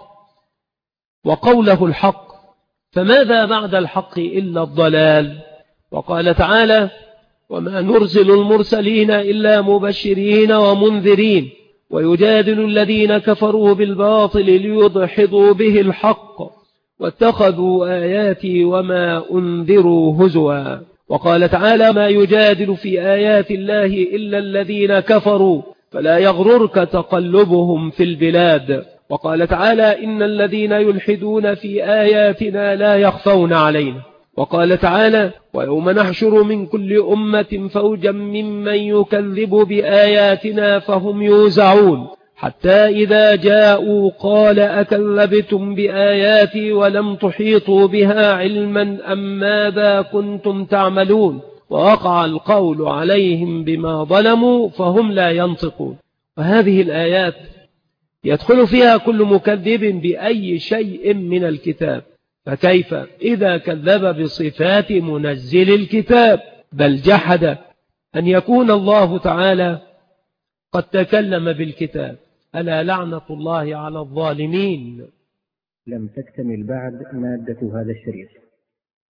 S1: وقوله الحق، فماذا بعد الحق إلا الضلال؟ وقال تعالى: وما نرسل المرسلين إلا مبشرين ومنذرين ويجادل الذين كفروا بالباطل ليضحضوا به الحق واتخذوا آياتي وما أنذروا هزوا. وقال تعالى: ما يجادل في آيات الله إلا الذين كفروا فلا يغررك تقلبهم في البلاد. وقال تعالى: إن الذين يلحدون في آياتنا لا يخفون علينا. وقال تعالى ويوم نحشر من كل أمة فوجا ممن يكذب بآياتنا فهم يوزعون حتى إذا جاءوا قال أكذبتم بآياتي ولم تحيطوا بها علما أم ماذا كنتم تعملون ووقع القول عليهم بما ظلموا فهم لا ينطقون. وهذه الآيات يدخل فيها كل مكذب بأي شيء من الكتاب، فكيف إذا كذب بصفات منزل الكتاب بل جحد أن يكون الله تعالى قد تكلم بالكتاب. ألا لعنة الله على الظالمين.
S2: لم تكتمل بعد مادة هذا الشريط،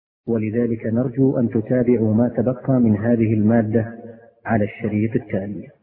S2: ولذلك نرجو أن تتابعوا ما تبقى من هذه المادة على الشريط التالي.